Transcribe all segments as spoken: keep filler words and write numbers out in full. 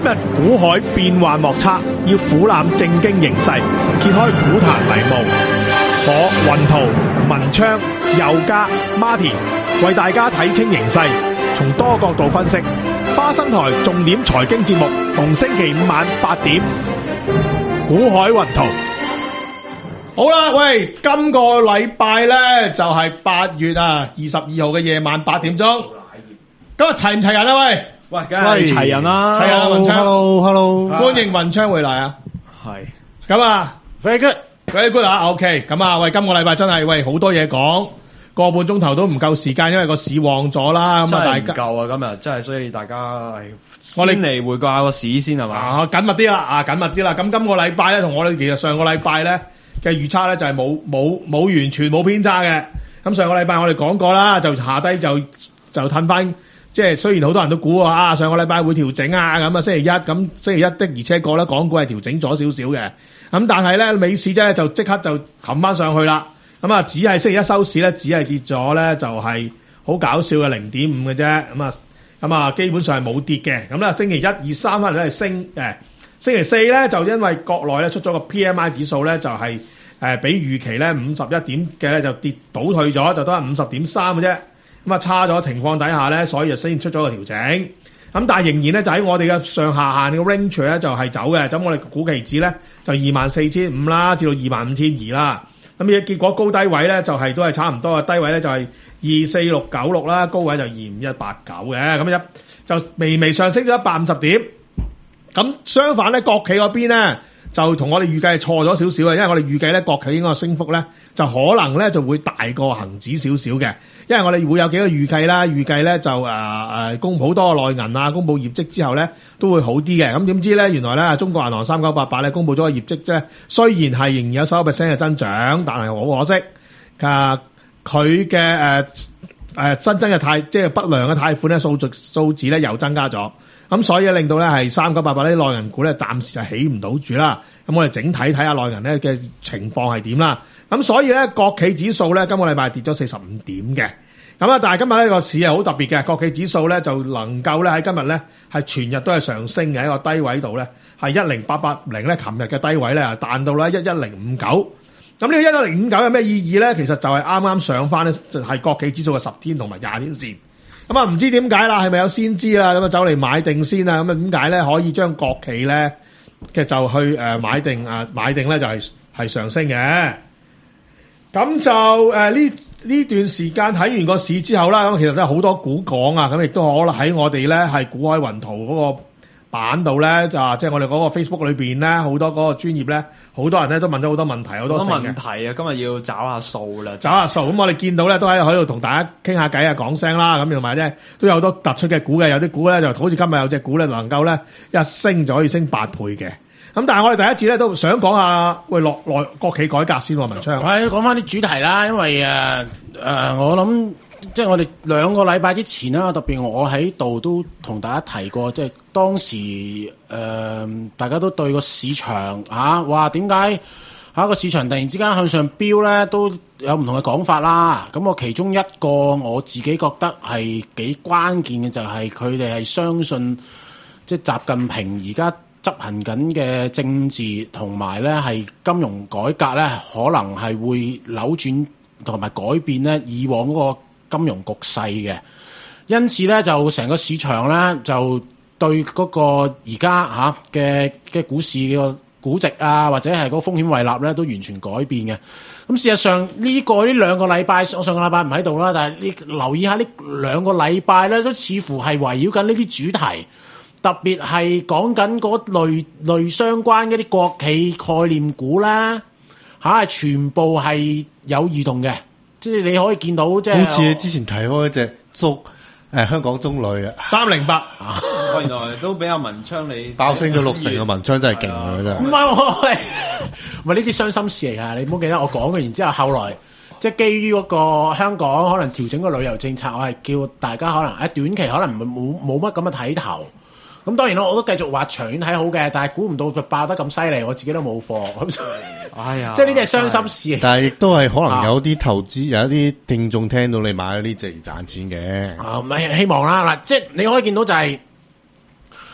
日股海變幻莫測，要俯瞰正經形勢，揭開股壇迷霧。我雲圖、文昌、佑嘉、Martin 為大家睇清形勢，從多角度分析。花生台重點財經節目，逢星期五晚八點，股海雲圖。好啦，喂，今個禮拜咧就係八月啊二十二號嘅夜晚八點鐘。今日齊唔齊人啊？喂， 喂，梗係齊人啦！ 齊人啊，文昌 ，Hello，Hello， 歡迎文昌回嚟啊！ 係咁啊 ，very good，very good 啊 ，OK， 咁啊，喂，今個禮拜真係喂好多嘢講，個半鐘頭都唔夠時間，因為個市旺咗啦，咁啊，大家唔夠啊，今日真係，所以大家係我哋先嚟回顧下個市先係嘛？ 啊，緊密啲啦，啊，緊密啲啦，咁今個禮拜咧，同我哋其實上個禮拜咧嘅預測咧就係冇冇冇完全冇偏差嘅，咁上個禮拜我哋講過啦，就下低就就褪翻。即係雖然好多人都估啊，上個禮拜會調整啊，咁啊星期一咁星期一的而且確咧，港股係調整咗少少嘅。咁但係咧，美市咧就即刻就冚翻上去啦。咁啊，只係星期一收市咧，只係跌咗咧，就係好搞笑嘅零點五嘅啫。咁啊，咁啊，基本上係冇跌嘅。咁咧，星期一、二、三翻嚟都係升嘅。星期四咧就因為國內咧出咗個 P M I 指數咧，就係誒比預期咧五十一點嘅咧就跌倒退咗，就都係五十點三嘅啫。咁啊，差咗情況底下咧，所以就先出咗個調整。咁但係仍然咧，就喺我哋嘅上下限嘅 range 咧，就係走嘅。咁我哋股期指咧就二萬四千五啦，至到二萬五千二啦。咁嘅結果高低位咧就係、是、都係差唔多嘅，低位咧就係二四六九六啦，高位就二五一八九嘅。咁一就微微上升咗一百五十點。咁相反咧，國企嗰邊咧就同我哋預計係錯咗少少嘅，因為我哋預計咧國企應該個升幅咧就可能咧就會大過恒指少少嘅。因為我哋會有幾個預計啦，預計咧就誒誒、呃、公布好多內銀啊，公布業績之後咧都會好啲嘅。咁點知咧，原來咧中國銀行三九八八咧公布咗個業績啫，雖然係仍然有十一 percent 嘅增長，但係好可惜，啊佢嘅誒誒新增嘅貸即係不良嘅貸款咧數字數字咧又增加咗，咁所以令到咧係三九八八呢啲內銀股咧暫時就起唔到住啦。咁我哋整體睇下內銀咧嘅情況係點啦。咁所以咧，國企指數咧今個禮拜跌咗四十五點嘅。咁啊，但係今日呢個市係好特別嘅，國企指數咧就能夠咧喺今日咧係全日都係上升嘅，一個低位度咧係一零八八零咧，琴日嘅低位咧彈到咧一一零五九。咁呢個一一零五九有咩意義咧？其實就係啱啱上翻咧，就係國企指數嘅十天同埋廿天線。咁啊，唔知點解啦，係咪有先知啦？咁啊，走嚟買定先啊？咁啊，點解咧可以將國企咧嘅就去誒買定啊買定咧就係係上升嘅？咁就誒呢呢段時間睇完個市之後啦，咁其實都係好多股講啊，咁亦都可能喺我哋咧係股海雲圖嗰個版度咧，就即係我哋嗰個 Facebook 裏邊咧，好多嗰個專頁咧，好多人咧都問咗好多問題，好多問題啊！今日要找下數啦， 找下數。咁我哋見到咧都喺喺度同大家傾下偈啊，講聲啦。咁同埋咧都有好多突出嘅股嘅，有啲股咧就好似今日有隻股咧能夠咧一升就可以升八倍嘅。咁但係我哋第一節咧都想講下喂落內國企改革先喎，文昌。 係講翻啲主題啦，因為誒誒、呃，我諗即係我哋兩個禮拜之前啦，特別我喺度都同大家提過，即係當時誒、呃、大家都對個市場嚇話點解嚇個市場突然之間向上飆咧，都有唔同嘅講法啦。咁我其中一個我自己覺得係幾關鍵嘅就係佢哋係相信即係習近平而家執行緊嘅政治同埋咧係金融改革咧，可能係會扭轉同埋改變咧以往嗰個金融局勢嘅，因此咧就成個市場咧就對嗰個而家嚇嘅嘅股市嘅估值啊，或者係嗰個風險胃納咧都完全改變嘅。咁事實上呢、這個呢兩個禮拜，我上個禮拜唔喺度啦，但係你留意下呢兩個禮拜咧，都似乎係圍繞緊呢啲主題。特別係講緊嗰類類相關嗰啲國企概念股啦，嚇、啊、全部係有異動嘅，即係你可以見到，即係好似你之前睇開一隻中誒香港中旅啊， 三零八， 原來都比較文昌你爆升咗六成嘅文昌真係勁啊！真係唔係喂，唔係呢啲傷心事嚟㗎，你唔好記得我講嘅。然之後後來即係基於嗰個香港可能調整個旅遊政策，我係叫大家可能喺短期可能冇冇乜咁嘅睇頭。咁當然咯，我都繼續話長遠睇好嘅，但係估唔到佢爆得咁犀利，我自己都冇貨。咁所以，哎呀，即係呢啲係傷心事。 但係亦都係可能有啲投資，啊、有一啲聽眾聽到你買咗呢隻而賺錢嘅。 啊，唔係希望啦，嗱，即係你可以見到就係、是，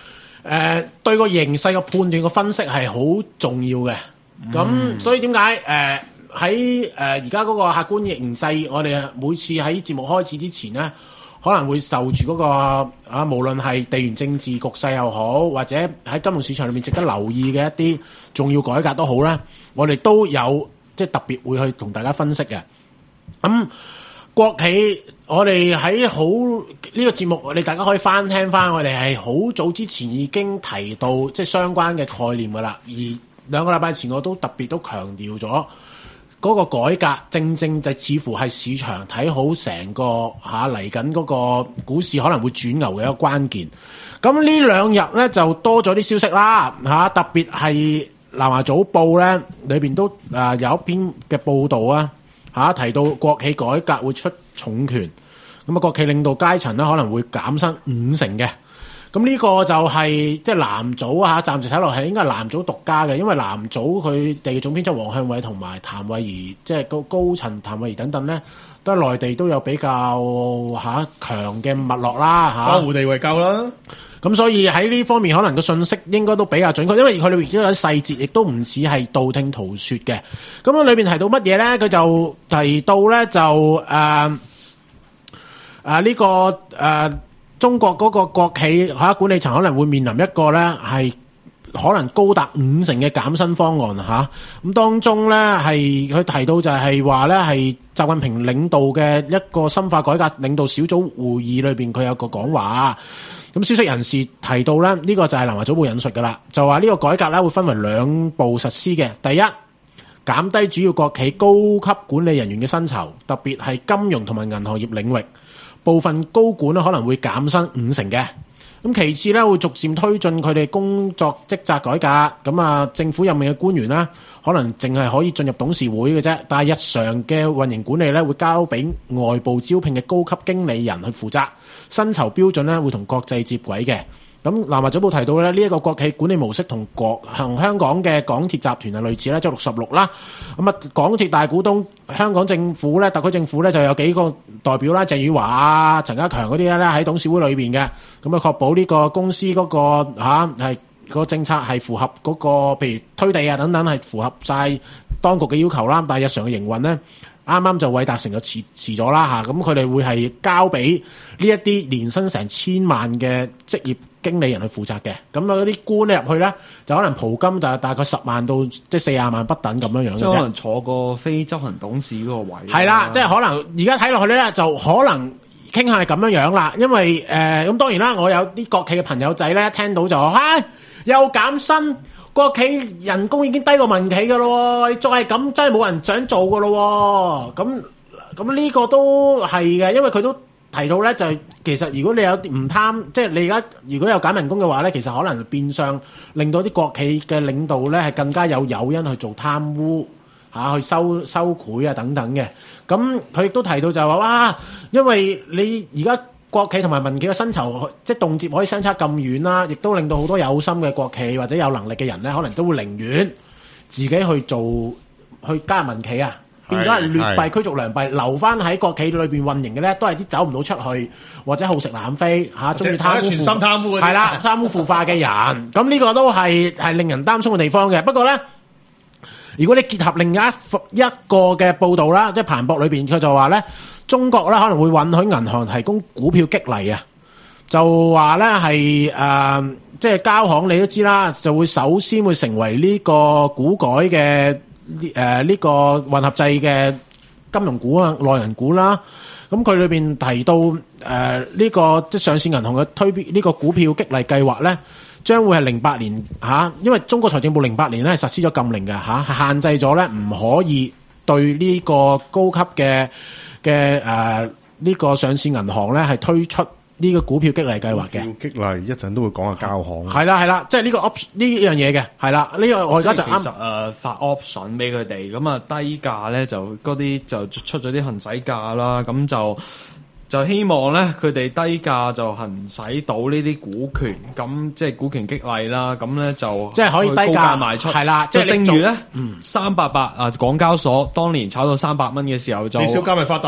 呃、對個形勢嘅判斷嘅分析係好重要嘅。咁、嗯、所以點解誒喺誒而家嗰個客觀形勢，我哋每次喺節目開始之前咧，可能會受住嗰、那個啊，無論係地緣政治局勢又好，或者喺金融市場裏面值得留意嘅一啲重要改革都好啦，我哋都有即係特別會去同大家分析嘅。咁、嗯、國企，我哋喺好呢個節目，我哋大家可以翻聽翻，我哋係好早之前已經提到即係相關嘅概念噶啦，而兩個禮拜前我都特別都強調咗嗰個改革，正正就似乎係市場睇好成個嚇嚟緊嗰個股市可能會轉牛嘅一個關鍵。咁呢兩日咧就多咗啲消息啦嚇、啊，特別係南華早報咧裏邊都啊有一篇嘅報導啊嚇，提到國企改革會出重拳，咁啊國企領導階層咧可能會減薪五成嘅。咁呢個就係、是、即係藍組啊，暫時睇落係應該係藍組獨家嘅，因為藍組佢哋總編輯黃向偉同埋譚慧儀，即係高高層譚慧儀等等咧，都喺內地都有比較嚇、啊、強嘅脈絡啦嚇， 江湖地位夠啦。 咁所以喺呢方面可能個信息應該都比較準確，因為佢裏邊亦都有啲細節，亦都唔似係道聽途說嘅。咁樣裏邊提到乜嘢咧？佢就提到咧就誒誒呢個誒。呃中國嗰個國企嚇管理層可能會面臨一個咧係可能高達五成嘅減薪方案嚇，咁當中咧係佢提到就係話咧係習近平領導嘅一個深化改革領導小組會議裏邊佢有個講話，咁消息人士提到咧呢個就係南華早報引述噶啦，就話呢個改革咧會分為兩步實施嘅，第一減低主要國企高級管理人員嘅薪酬，特別係金融同埋銀行業領域。部分高管咧可能會減薪五成嘅，咁其次咧會逐漸推進佢哋工作職責改革，咁啊政府任命嘅官員咧可能淨係可以進入董事會嘅啫，但係日常嘅運營管理咧會交俾外部招聘嘅高級經理人去負責，薪酬標準咧會同國際接軌嘅。咁南華早報提到咧，呢一個國企管理模式同國同香港嘅港鐵集團係類似咧，即係六十六啦。咁啊，港鐵大股東香港政府咧，特區政府咧就有幾個代表啦，鄭宇華啊、陳家強嗰啲咧喺董事會裏邊嘅，咁啊確保呢個公司嗰個嚇係個政策係符合嗰個，譬如推地啊等等係符合晒當局嘅要求啦。但係日常嘅營運咧，啱啱就韋達成就辭辭咗啦嚇，咁佢哋會係交俾呢一啲年薪成千萬嘅職業經理人去負責嘅，咁啊嗰啲官咧入去咧就可能蒲金就大概十萬到即係四十萬不等咁樣樣嘅啫。 即係可能坐個非執行董事嗰個位。 係啦，即係可能而家睇落去咧，就可能傾向係咁樣樣啦。因為誒咁、呃、當然啦，我有啲國企嘅朋友仔咧，聽到就話，唉，又減薪，國企人工已經低過民企噶咯，再係咁真係冇人想做噶咯。咁咁呢個都係嘅，因為佢都提到咧，就係其實如果你有啲唔貪，即係你而家如果有減人工嘅話咧，其實可能變相令到啲國企嘅領導咧係更加有誘因去做貪污嚇、啊，去收收賄啊等等嘅。咁佢亦都提到就係話，哇，因為你而家國企同埋民企嘅薪酬即係動輒可以相差咁遠啦，亦都令到好多有心嘅國企或者有能力嘅人咧，可能都會寧願自己去做去加入民企啊。變咗係劣幣驅逐良幣，留翻喺國企裏邊運營嘅咧，都係啲走唔到出去或者好食懶飛嚇，中意貪污， 全心貪污， 係啦，貪污腐化嘅人。咁呢個都係係令人擔心嘅地方嘅。不過咧，如果你結合另一一個嘅報導啦，即係彭博裏邊佢就話咧，中國咧可能會允許銀行提供股票激勵啊，就話咧係誒，即係交行你都知啦，就會首先會成為呢個股改嘅。誒、呃、呢、這個混合制嘅金融股啊、內銀股啦，咁佢裏邊提到誒呢、呃這個即係上市銀行嘅推呢個股票激勵計劃咧，將會係零八年嚇、啊，因為中國財政部零八年咧係實施咗禁令嘅嚇，限制咗咧唔可以對呢個高級嘅嘅誒呢個上市銀行咧係推出呢個股票激勵計劃嘅。 激勵一陣都會講下交行。 係啦係啦，即係呢個 option 呢樣嘢嘅，係啦，呢個我而家就啱。 其實誒、呃、發 option 俾佢哋，咁啊低價咧就嗰啲就出咗啲行使價啦，咁就就希望咧佢哋低價就行使到呢啲股權，咁即係股權激勵啦，咁咧就即係可以低價賣出，係啦，即係正如咧，嗯，三百八啊，港交所當年炒到三百蚊嘅時候就， 李小加咪發達咯。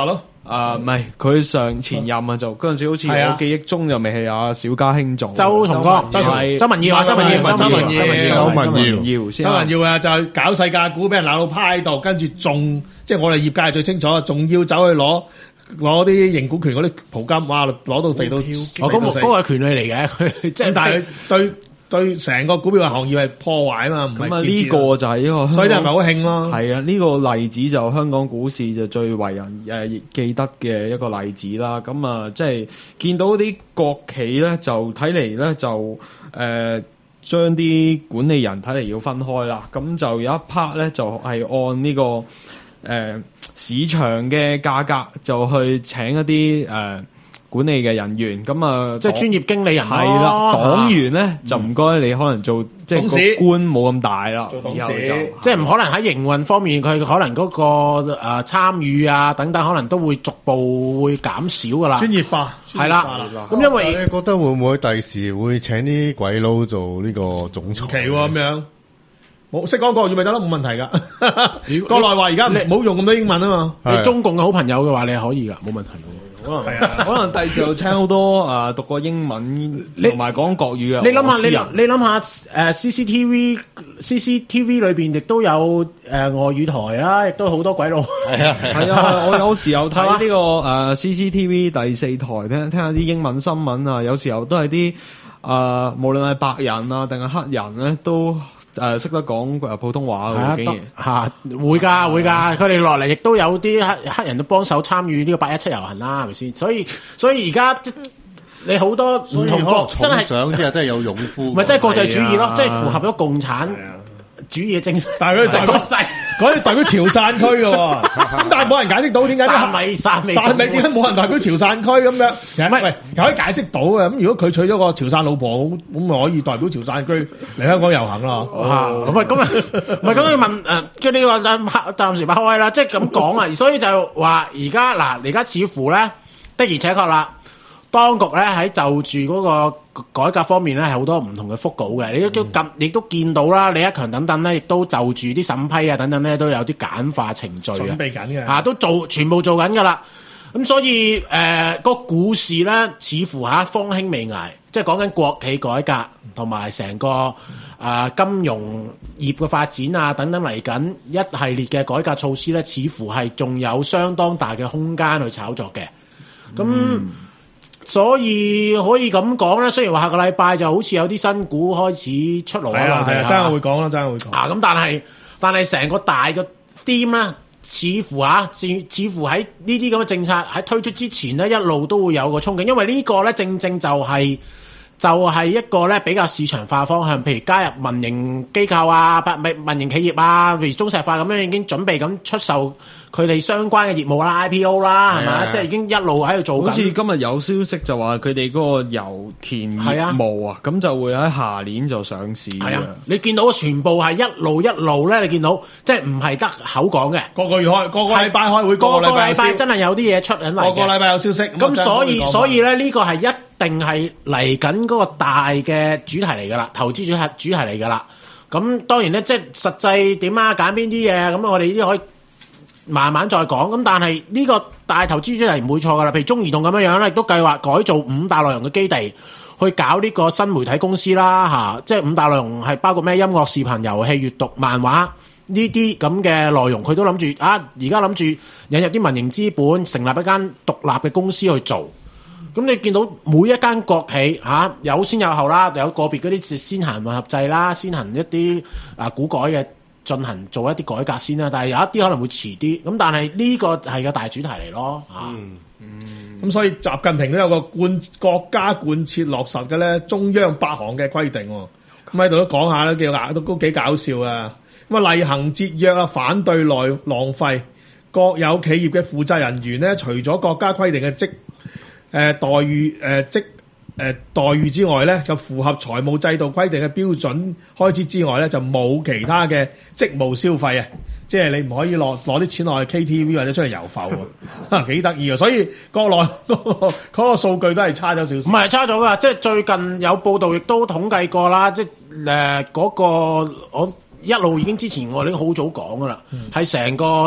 啊，唔係佢上前任啊，就嗰陣時好似係啊我記憶中就未係阿小家興做周同哥， 周係周文耀啊，周文耀， 周文耀周文耀， 周文耀周周文耀耀先周文耀啊，就係搞世界股俾人鬧到趴喺度，跟住仲即係我哋業界最清楚，仲要走去攞攞啲認股權嗰啲袍金，哇，攞到肥到哦， 肥到死嗰個嗰個係權利嚟嘅，佢即係咁但係佢對對成個股票嘅行業係破壞啊嘛，唔係咁啊，呢建設個就係一個， 所以啲人咪好興咯。 係啊，呢、個例子就香港股市就最為人誒、呃、記得嘅一個例子啦。咁啊，即係見到啲國企咧，就睇嚟咧就誒、呃、將啲管理人睇嚟要分開啦。咁就有一 part 咧就係、是、按呢、個誒、呃、市場嘅價格就去請一啲誒。呃管理嘅人員咁啊， 即係專業經理人咯係啦，黨員咧嗯就唔該你可能做即係董事個官冇咁大啦， 做董事以後就即係唔可能喺營運方面，佢可能嗰、個誒、呃、參與啊等等，可能都會逐步會減少噶啦。 專業化係啦專業化咁因為你覺得會唔會第時會請啲鬼佬做呢個總裁？ 奇喎咁樣，冇識講國語咪得咯，冇問題噶。 如國內話而家唔你好用咁多英文啊嘛。 你係中共嘅好朋友嘅話，你係可以噶，冇問題嘅。 可能係啊可能第時又請好多誒、呃、讀過英文同埋講國語嘅你諗下，你俄羅斯人諗你諗下誒 C C T V C C T V 裏邊亦都有誒、呃、外語台啦，亦都好多鬼佬。 係啊， 係啊，我有時候睇係嘛呢、個誒、呃 C C T V 第四台，聽聽下啲英文新聞啊，有時候都係啲誒無論係白人啊定係黑人咧，都誒識、得講誒普通話係啊嘅，竟然。 嚇會㗎會㗎，佢哋落嚟亦都有啲黑黑人都幫手參與呢個八一七遊行啦，係咪先？所以所以而家即你好多唔所以可能同國真重係賞之後真係有勇夫。 唔係真係國際主義咯係啊， 即係符合咗共產主義嘅精神。 但係佢代表國際嗰啲代表潮汕區嘅喎，咁但係冇人解釋到點解汕啲尾汕尾汕尾點解冇人代表潮汕區咁樣？其實唔係喂，又可以解釋到嘅。咁如果佢娶咗個潮汕老婆，咁咁咪可以代表潮汕區嚟香港遊行咯。 嚇，喂咁啊，唔係咁你問誒，即係呢個暫暫時擺開啦，即係咁講啊，所以就話而家嗱，而家似乎咧的而且確啦，當局咧喺就住嗰個改革方面咧係好多唔同嘅腹稿嘅，你都咁亦都見到啦，李克強等等咧，亦都就住啲審批啊等等咧都有啲簡化程序準啊。 備緊嘅。 啊，都做全部做緊噶啦。咁所以誒、呃個股市咧，似乎嚇風興未艾，即係講緊國企改革同埋成個啊、呃金融業嘅發展啊等等嚟緊一系列嘅改革措施咧，似乎係仲有相當大嘅空間去炒作嘅。咁、 嗯所以可以咁講咧，雖然話下個禮拜就好似有啲新股開始出爐係啊係啊， 內地真係會講啦，真係會講。 啊，咁但係但係成個大嘅 theme 咧，似乎啊，似似乎喺呢啲咁嘅政策喺推出之前咧，一路都會有個憧憬，因為呢個咧正正就係、就係、一個咧比較市場化方向，譬如加入民營機構啊、民民營企業啊，譬如中石化咁樣已經準備咁出售佢哋相關嘅業務啦、I P O 啦，係咪係啊即係已經一路喺度做好似緊。 今日有消息就話佢哋嗰個油田業務啊，咁就會喺下年就上市嘅。 係啊，你見到全部係一路一路咧，你見到即係唔係得口講嘅， 個個月開，個個禮拜開會， 個個個個禮拜禮拜有消真係有啲嘢出緊嚟嘅。 個個禮拜有消息。 咁所以所以咧， 咧呢個係一定係嚟緊嗰個大嘅主題嚟㗎啦，投資主題主題嚟㗎啦。咁當然咧，即係實際點啊，揀邊啲嘢，咁我哋呢啲可以慢慢再講。咁但係呢個大投資主題唔會錯㗎啦。譬如中移動咁樣樣咧，亦都計劃改造五大內容嘅基地，去搞呢個新媒體公司啦嚇。即係五大內容係包括咩音樂、視頻、遊戲、閱讀、漫畫。呢啲咁嘅內容，佢都諗住啊！而家諗住引入啲民營資本，成立一間獨立嘅公司去做。咁你見到每一間國企嚇、啊、有先有後啦，有個別嗰啲先行混合制啦，先行一啲啊股改嘅進行做一啲改革先啦。但係有一啲可能會遲啲。咁但係呢個係個大主題嚟咯嚇。 咁所以習近平都有個貫國家貫徹落實嘅咧中央八項嘅規定喎。咁喺度都講下啦，叫都都幾搞笑啊！咁啊，厲行節約啊，反對內浪費。國有企業嘅負責人員咧，除咗國家規定嘅職誒、呃、待遇誒、呃、職誒、呃、待遇之外咧，就符合財務制度規定嘅標準開支之外咧，就冇其他嘅職務消費啊！即係你唔可以攞攞啲錢落去 K T V 或者出嚟遊浮喎，幾得意啊！所以國內嗰個嗰個數據都係差咗少少。 唔係差咗噶，即係最近有報道亦都統計過啦，即係誒嗰個我一路已經之前我哋已經好早講噶啦，係成、個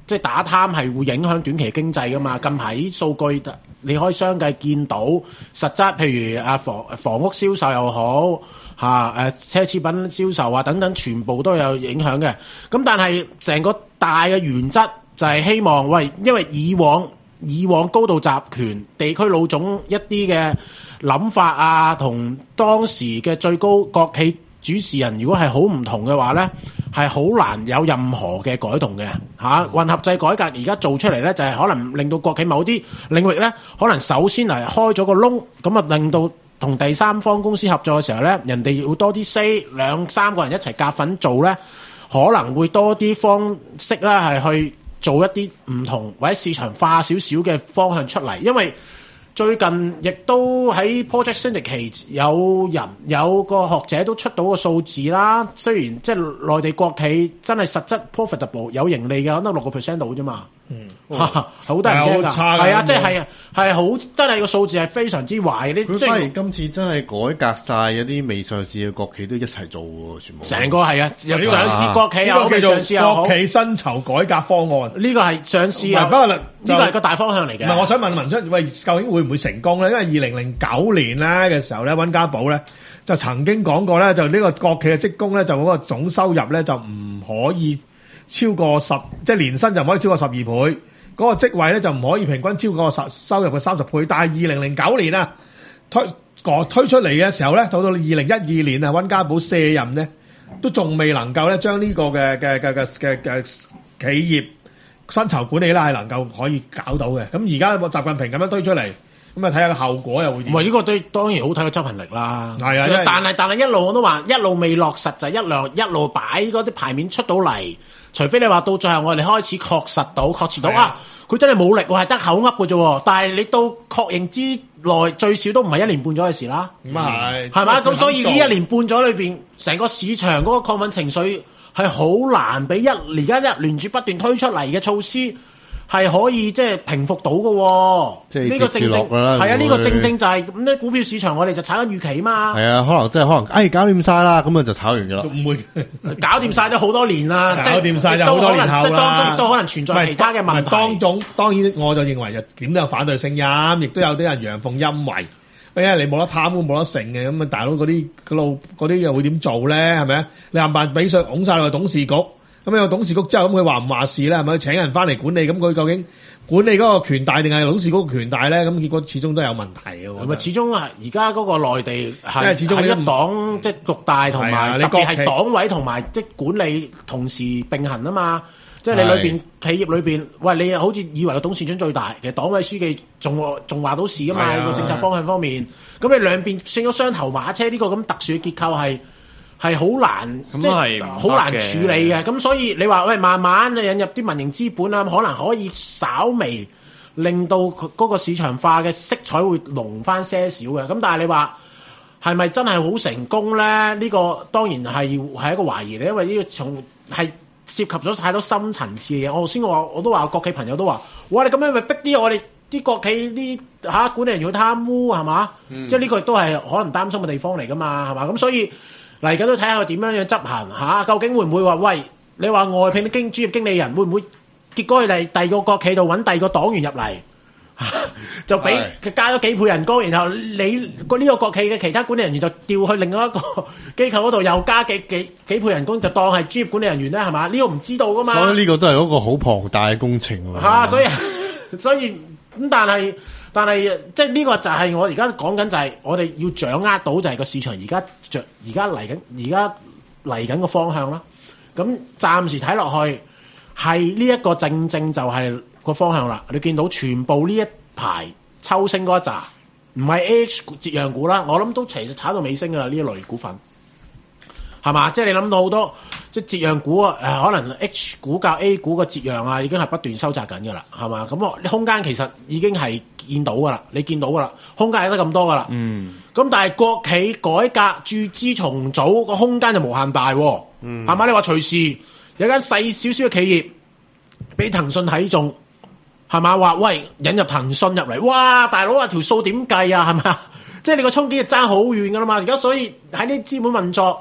即係打貪係會影響短期經濟噶嘛。近排啲數據你可以相繼見到，實質譬如啊房房屋銷售又好嚇誒、啊、奢侈品銷售啊等等，全部都有影響嘅。咁但係成個大嘅原則就係希望喂，因為以往以往高度集權地區老總一啲嘅諗法啊，同當時嘅最高國企主持人如果係好唔同嘅話呢，係好難有任何嘅改動嘅嚇、啊。混合制改革而家做出嚟呢，就係、是、可能令到國企某啲領域呢，可能首先嚟開咗個窿，咁啊令到同第三方公司合作嘅時候呢，人哋要多啲 say 兩三個人一齊夾份做呢，可能會多啲方式啦，係去做一啲唔同或者市場化少少嘅方向出嚟，因為最近亦都喺 Project Syndicate 有人有個學者都出到個數字啦。雖然即係內地國企真係實質 profitable 有盈利嘅，可能六個 percent 到啫嘛。嗯，好得人驚㗎，係啊，即係係係好真係個數字係非常之壞。你佢反而今次真係改革晒，有啲未上市嘅國企都一齊做喎，全部成個係啊，上市國企又好，上市又好， 國企薪酬改革方案呢個係上市啊， 不過呢個係個大方向嚟嘅。 唔係，我想問文出，喂，究竟會唔會成功咧？因為二零零九年咧嘅時候咧，溫家寶咧就曾經講過咧，就呢個國企嘅職工咧，就嗰個總收入咧就唔可以超過十，即係年薪就唔可以超過十二倍，嗰、那個職位咧就唔可以平均超過實收入嘅三十倍。但係二零零九年啊推推出嚟嘅時候咧，到到二零一二年啊，溫家寶卸任咧，都仲未能夠咧將呢個嘅嘅嘅嘅嘅嘅企業薪酬管理啦係能夠可以搞到嘅。咁而家習近平咁樣推出嚟，咁啊睇下個後果又會點？ 唔係呢個對當然好睇個執行力啦。 係啊， 但係但係一路我都話一路未落實，就一路一路擺嗰啲牌面出到嚟。除非你話到最後我哋開始確實到確切到啊，佢真係冇力喎，係得口噏嘅啫。但係你到確認之內最少都唔係一年半載嘅事啦。 咁啊係， 係嘛？咁所以呢一年半載裏邊，成個市場嗰個亢奮情緒係好難俾一而家一連住不斷推出嚟嘅措施係可以即係平復到嘅。 即係呢個正正係啊，呢、呢個正正就係咁咧。股票市場我哋就炒緊預期嘛。係啊，可能即係可能，哎搞掂晒啦，咁啊就炒完咗啦。 唔會搞掂晒咗好多年啦， 搞掂晒就好多年後啦。 即係當中都可能存在其他嘅問題。 當中當然我就認為就點都有反對聲音，亦都有啲人陽奉陰違。因為你冇得貪污冇得剩嘅，咁啊大佬嗰啲嗰路嗰啲又會點做咧？係咪啊？你冚唪唥俾稅拱晒落去董事局，咁有董事局之後，咁佢話唔話事咧？係咪請人翻嚟管理？咁佢究竟管理嗰個權大定係董事局嘅權大咧？咁結果始終都有問題嘅。 係咪始終係而家嗰個內地係因為始終一黨即係獨大，同埋特別係黨委同埋即係管理同時並行啊嘛。即係你裏邊企業裏邊，喂，你好似以為個董事長最大，其實黨委書記仲仲話到事噶嘛？個政策方向方面，咁你兩邊算咗雙頭馬車，呢個咁特殊嘅結構係係好難，即係好難處理嘅。咁所以你話喂，慢慢引入啲民營資本啊，可能可以稍微令到佢嗰個市場化嘅色彩會濃翻些少嘅。咁但係你話係咪真係好成功咧？呢個當然係係一個懷疑嚟，因為呢個從係涉及咗太多深層次嘅嘢。我頭先我話我都話國企朋友都話，哇！你咁樣咪逼啲我哋啲國企啲嚇管理人員去貪污係嘛？嗯、即係呢個亦都係可能擔心嘅地方嚟噶嘛係嘛？咁所以嚟緊都睇下佢點樣樣執行嚇、啊。究竟會唔會話喂？你話外聘啲經專業經理人會唔會結果佢哋第二個國企度揾第二個黨員入嚟？就俾佢加咗幾倍人工，然後你個呢個國企嘅其他管理人員就調去另外一個機構嗰度，又加幾幾幾倍人工，就當係專業管理人員咧，係嘛？呢、這個唔知道噶嘛。 所以呢個都係一個好龐大嘅工程喎。 嚇、啊，所以所以咁，但係但係即係呢個就係我而家講緊，就係我哋要掌握到就係個市場而家着而家嚟緊而家嚟緊個方向啦。咁暫時睇落去係呢一個正正就係個方向啦。你見到全部呢一排抽升嗰一紮，唔係 A H 折讓股啦，我諗都其實炒到尾聲噶啦，呢一類股份係嘛？即係你諗到好多即係折讓股啊，誒可能 H 股較 A 股個折讓啊，已經係不斷收窄緊噶啦，係嘛？咁我空間其實已經係見到噶啦，你見到噶啦，空間係得咁多噶啦。嗯。咁但係國企改革注資重組個空間就無限大喎。嗯。係嘛？你話隨時有間細少少嘅企業俾騰訊睇中。係嘛？話喂，引入騰訊入嚟，哇！大佬啊，條數點計啊？係嘛？即係你個衝擊爭好遠噶啦嘛！而家所以喺啲資本運作，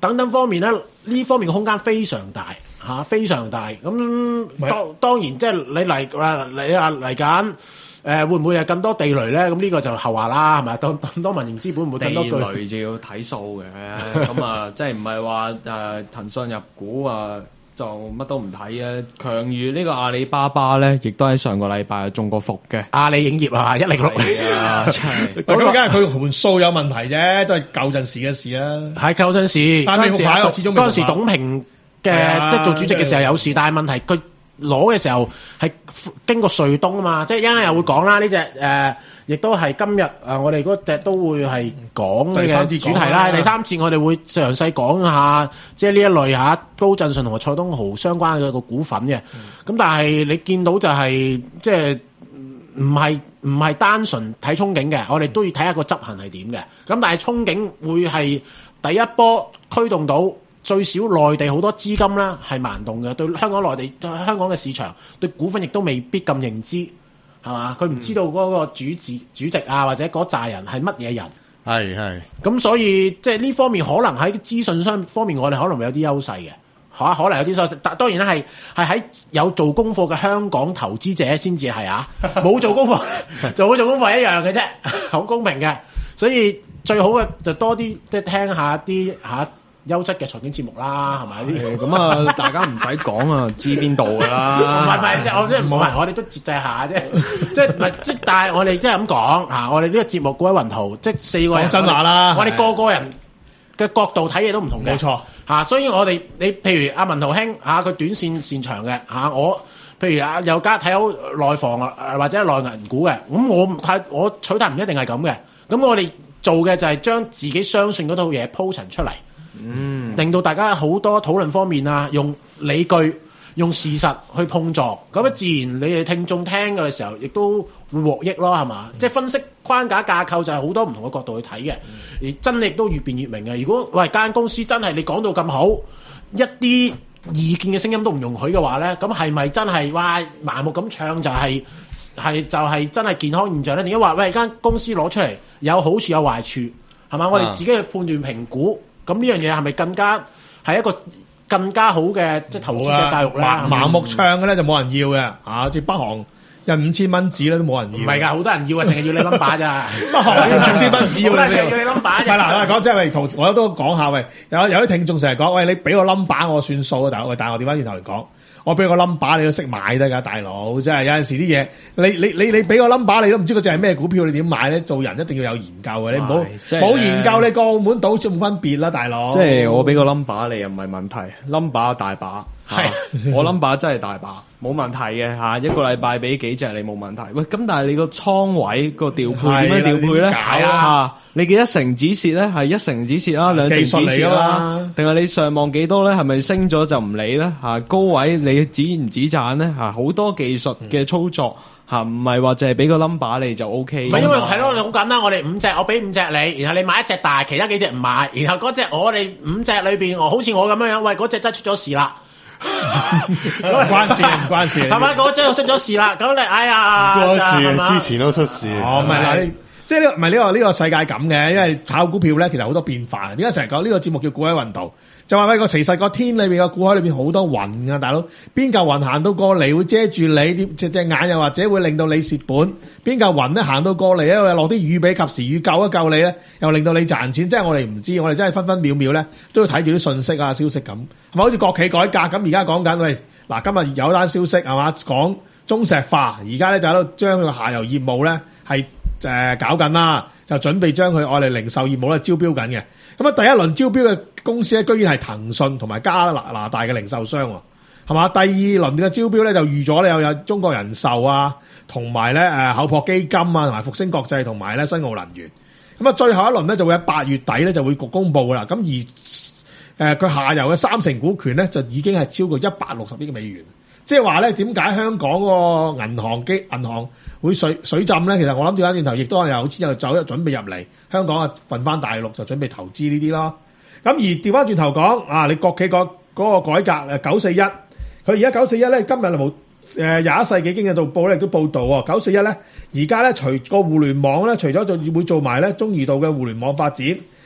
等等方面咧，呢方面嘅空間非常大嚇、啊，非常大。咁當當然即係你嚟啊，你啊嚟緊。誒會唔會係更多地雷咧？咁呢個就後話啦，係咪？當當多民營資本會更多地雷就要睇數嘅，咁啊，即係唔係話誒騰訊入股啊，就乜都唔睇啊？強如呢個阿里巴巴咧，亦都喺上個禮拜中過伏嘅。 阿里影業啊，一零六啊，真係咁梗係佢盤數有問題啫，即係舊陣時嘅事啦。 係舊陣時， 但係冇牌我始終嗰陣時董平嘅即係做主席嘅時候有事，但係問題佢。攞嘅時候係經過瑞東啊嘛，即係一陣間又會講啦。呢隻誒亦都係今日誒、呃、我哋嗰隻都會係講呢個主題啦。第三節我哋會詳細講下，即係呢一類嚇高振順同埋蔡東豪相關嘅個股份嘅。咁、嗯、但係你見到就係、是、即係唔係唔係單純睇憧憬嘅，我哋都要睇下個執行係點嘅。咁但係憧憬會係第一波驅動到。最少內地好多資金啦係盲動嘅，對香港內地對香港嘅市場對股份亦都未必咁認知，係嘛？佢唔知道嗰個主治主席啊或者嗰扎人係乜嘢人， 係係。 咁所以即係呢方面可能喺資訊商方面我哋可能會有啲優勢嘅嚇，可能有啲優勢。但當然咧係係喺有做功課嘅香港投資者先至係啊，冇做功課做冇做功課一樣嘅啫，好公平嘅。所以最好嘅就多啲即係聽下啲嚇。優質嘅財經節目啦，係咪啲咁啊？大家唔使講啊，知邊度噶啦。 唔係唔係，我即係唔係，我哋都節制下啫。即係唔係即係，但係我哋即係咁講嚇，我哋呢個節目各位雲圖，即係四個人講真話啦。 我哋個個人嘅角度睇嘢都唔同嘅， 冇錯嚇。所以我哋你譬如阿文圖兄嚇，佢短線擅長嘅嚇，我譬如啊有家睇好內房啊或者內銀股嘅，咁我唔太我取態唔一定係咁嘅。咁我哋做嘅就係將自己相信嗰套嘢鋪陳出嚟。嗯，令到大家好多討論方面啊，用理據、用事實去碰撞，咁啊自然你哋聽眾聽嘅時候，亦都會獲益咯，係嘛？嗯、即係分析框架架構就係好多唔同嘅角度去睇嘅，而真理亦都越辯越明嘅。如果喂間公司真係你講到咁好，一啲意見嘅聲音都唔容許嘅話咧，咁係咪真係哇盲目咁唱就係、是、係就係、是、真係健康現象咧？點解話喂間公司攞出嚟有好處有壞處係嘛？我哋自己去判斷評估。咁呢樣嘢係咪更加係一個更加好嘅即係投資者教育咧？ 盲目唱嘅咧就冇人要嘅，啊，好似北韓印五千蚊紙咧都冇人要。 唔係㗎，好多人要啊，淨係要你 number 咋。 北韓印五千蚊紙要你， 要你 number 啫。 係啦，講即係同我都講下喂，有有啲聽眾成日講喂，你俾個 number 我算數啊，大佬，但係我調翻轉頭嚟講。我俾個 number 你都識買得㗎，大佬，真係有陣時啲嘢，你你你你俾個 number 你都唔知嗰隻係咩股票，你點買咧？做人一定要有研究嘅，你唔好冇研究你個澳門賭冇分別啦，大佬。 即係我俾個 number 你又唔係問題 ，number 大把，係我 number 真係大把，冇問題嘅嚇。一個禮拜俾幾隻你冇問題。喂，咁但係你個倉位個調配點樣調配咧？ 搞啊！你幾一成止蝕咧？係一成止蝕啊，兩成止蝕啦，定係你上望幾多咧？係咪升咗就唔理咧？嚇高位你止唔止賺咧？嚇好多技術嘅操作嚇，唔係話淨係俾個 number 你就 O K。 唔係因為係咯，你好簡單，我哋五隻，我俾五隻你，然後你買一隻大，其他幾隻唔買，然後嗰隻我哋五隻裏邊，我好似我咁樣樣，喂嗰隻真係出咗事啦。 唔關事，唔關事， 係咪嗰隻出咗事啦？咁你哎呀， 嗰事之前都出事。 哦，唔係嗱，即係呢個唔係呢個呢個世界咁嘅，因為炒股票咧，其實好多變化。點解成日講呢個節目叫股海運動？就話喂個其實個天裏邊個股海裏邊好多雲啊，大佬邊嚿雲行到過嚟會遮住你啲隻隻眼，又或者會令到你蝕本。邊嚿雲咧行到過嚟咧，落啲雨俾及時雨救一救你咧，又令到你賺錢。即係我哋唔知，我哋真係分分秒秒咧都要睇住啲信息啊消息咁。係咪好似國企改革咁？而家講緊喂嗱，今日有單消息係嘛，講中石化，而家咧就喺度將佢個下游業務咧係誒搞緊啦，就準備將佢愛嚟零售業務咧招標緊嘅。咁啊，第一輪招標嘅公司咧，居然係騰訊同埋加拿拿大嘅零售商喎，係嘛？第二輪嘅招標咧，就預咗咧有有中國人壽啊，同埋咧誒厚樸基金啊，同埋復星國際同埋咧新奧能源。咁啊，最後一輪咧就會喺八月底咧就會公佈噶啦。咁而誒佢、呃、下游嘅三成股權咧就已經係超過一百六十億美元。即係話咧，點解香港個銀行機銀行會水水浸咧？其實我諗調翻轉頭，亦都係有錢又走準備入嚟香港啊，瞓翻大陸就準備投資呢啲咯。咁而調翻轉頭講啊，你國企個嗰個改革誒九四一，佢而家九四一咧今日冇誒廿一世紀經濟報報咧都報道喎，九四一咧而家咧除個互聯網咧，除咗做會做埋咧中移動嘅互聯網發展，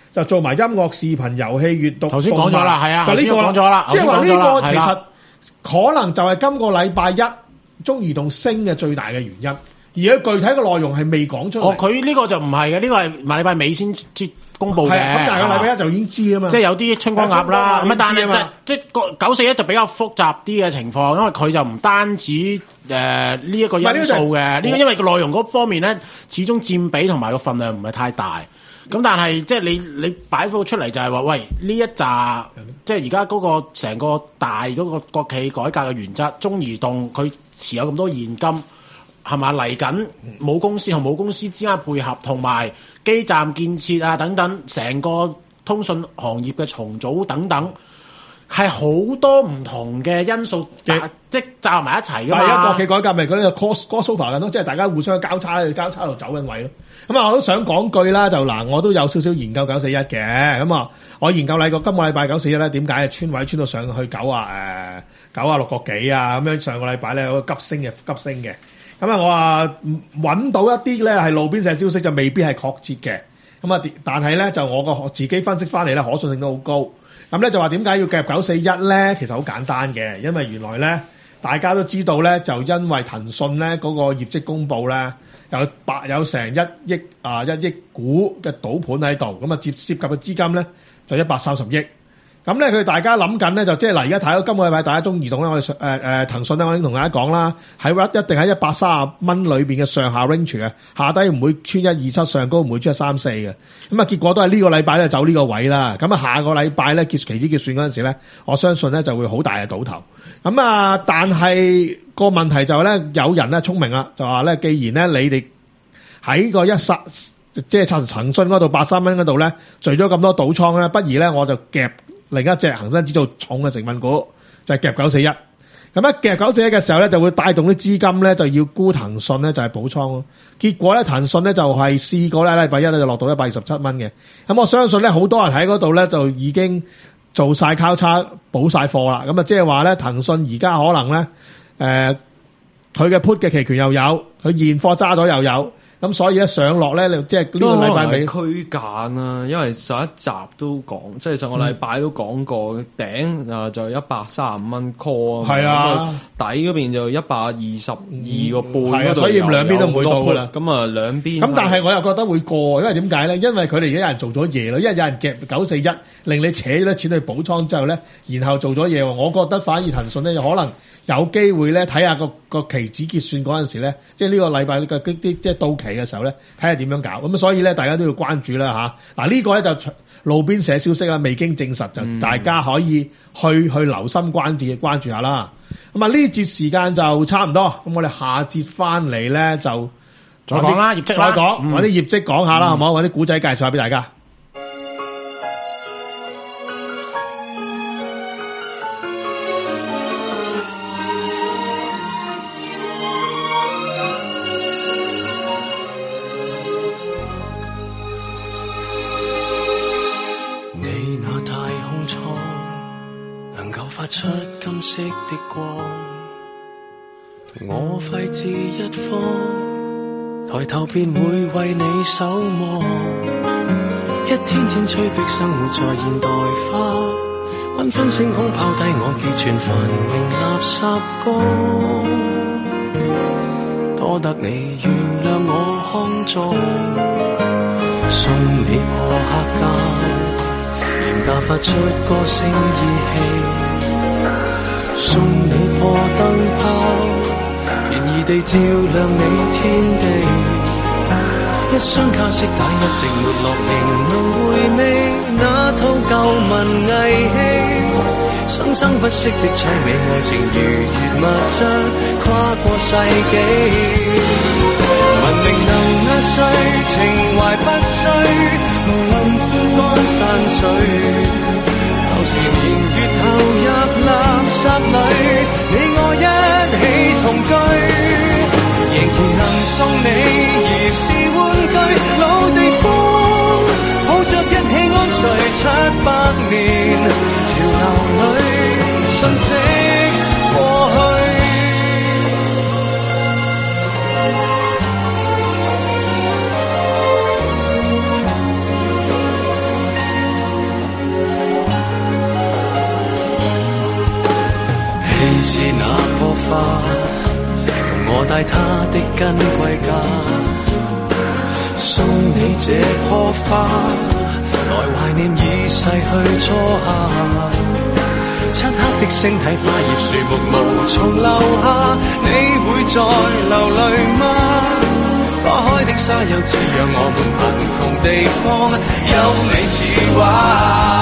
就做埋音樂、視頻、遊戲、閱讀。 頭先講咗啦，係啊， 就呢個講咗啦， 即係話呢個其係實可能就係今個禮拜一中移動升嘅最大嘅原因。而佢具體嘅內容係未講出嚟。 哦，佢呢個就唔係嘅，呢個係禮拜尾先至公佈嘅。 咁但係個禮拜一就已經知啊嘛。 即係有啲春光鴨啦，咁但係即係個九四一就比較複雜啲嘅情況，因為佢就唔單止誒呢一個因素嘅，呢個因為個內容嗰方面咧，始終佔比同埋個份量唔係太大。咁但係即係你你擺幅出嚟就係話，喂呢一紮即係而家嗰個成個大嗰個國企改革嘅原則，中移動佢持有咁多現金。係嘛，嚟緊母公司同母公司之間配合，同埋基站建設啊等等，成個通訊行業嘅重組等等，係好多唔同嘅因素，即係集埋一齊㗎嘛。 係啊，國企改革咪嗰啲個 cross crossover 緊咯，即係大家互相交叉交叉度走緊位咯。咁啊，我都想講句啦，就嗱，我都有少少研究九四一嘅。咁啊，我研究禮過今個禮拜九四一咧，點解穿位穿到上去九啊誒九啊六個幾啊咁樣？上個禮拜咧有個急升嘅急升嘅。咁啊，我話揾到一啲咧係路邊社消息，就未必係確切嘅。咁啊，但係咧就我個自己分析翻嚟咧，可信性都好高。咁咧就話點解要夾九四一咧？其實好簡單嘅，因為原來咧大家都知道咧，就因為騰訊咧嗰個業績公佈咧，有百有成一億啊一億股嘅賭盤喺度，咁啊接涉及嘅資金咧就一百三十億。咁咧，佢大家諗緊咧，就即係嗱，而家睇到今個禮拜大家中移動咧，我哋誒誒騰訊咧，我已經同大家講啦，喺一一定喺一百三十蚊裏邊嘅上下 range 嘅，下低唔會穿一二七，上高唔會穿一三四嘅。咁啊，結果都係呢個禮拜咧走呢個位啦。咁啊，下個禮拜咧結期指結算嗰陣時咧，我相信咧就會好大嘅倒頭。咁啊，但係個問題就係咧，有人咧聰明啦，就話咧，既然咧你哋喺個一殺即係騰騰訊嗰度八三蚊嗰度咧，聚咗咁多賭倉咧，不如咧我就夾另一隻恒生指數重嘅成分股就係、是、夾九四一，咁一夾九四一嘅時候咧，就會帶動啲資金咧就要沽騰訊咧就係補倉咯。結果咧騰訊咧就係試過咧禮拜一咧就落到一百二十七蚊嘅。咁我相信咧好多人喺嗰度咧就已經做晒交叉補晒貨啦。咁啊即係話咧騰訊而家可能咧誒佢嘅 put 嘅期權又有，佢現貨揸咗又有。咁所以一上落咧，即係呢個禮拜尾區間啦，因為上一集都講，即係上個禮拜都講過，嗯、頂啊就一百三十五蚊 call 啊， 係啊， 底嗰邊就一百二十二個半， 係啊，所以兩邊都唔會到噶啦。 咁啊兩邊， 咁但係我又覺得會過，因為點解咧？因為佢哋而家有人做咗嘢咯，因為有人夾九四一，令你扯咗啲錢去補倉之後咧，然後做咗嘢。我覺得反而騰訊咧，可能有機會咧睇下個個期指結算嗰陣時咧，即係呢個禮拜嘅啲即係到期嘅時候咧，睇下點樣搞。咁所以咧，大家都要關注啦嚇。嗱、啊這個、呢個咧就路邊社消息啦，未經證實，就大家可以去去留心關注關注下啦。咁啊呢節時間就差唔多，咁我哋下節翻嚟咧就再講啦，業績啦， 再講揾啲業績講下啦，好唔好？揾啲古仔介紹下俾大家。 出金色的光，我廢置一方，抬頭便會為你守望。一天天催逼生活在現代化，繽紛星空拋低我結全繁榮垃圾缸。多得你原諒我康莊，送你破黑膠，廉價發出歌聲意氣。送你破燈泡，便宜地照亮你天地。一雙卡式帶一直沒落，仍能回味那套舊文藝戲。生生不息的凄美愛情如月物質，跨過世紀。文明能壓碎，情懷不衰，無論枯乾山水。舊時年月投入垃圾裏，你我一起同居，仍然能送你兒時玩具。老地方，抱着一起安睡七百年，潮流裏瞬息過去。 送你這棵花，來懷念已逝去初夏。漆黑的星體，花葉樹木無從留下，你會再流淚嗎？花開的沙丘只讓我們共同地方，有你似畫。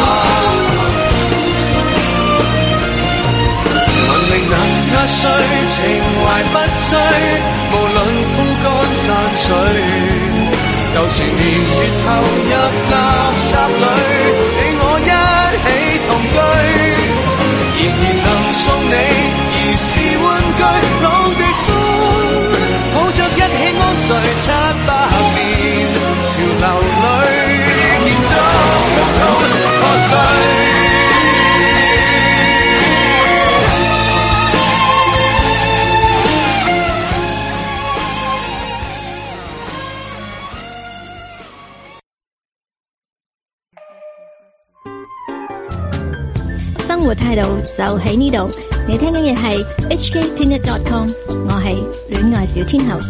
文明能壓碎，情懷不衰，無論枯乾山水，舊前年月投入垃圾裏，你我一起同居。仍然能送你兒時玩具，老地方，抱着一起安睡七百年，潮流裏延續共同破碎。 生活態度就喺呢度，你聽緊嘅係 H K Peanut dot com， 我係戀愛小天后。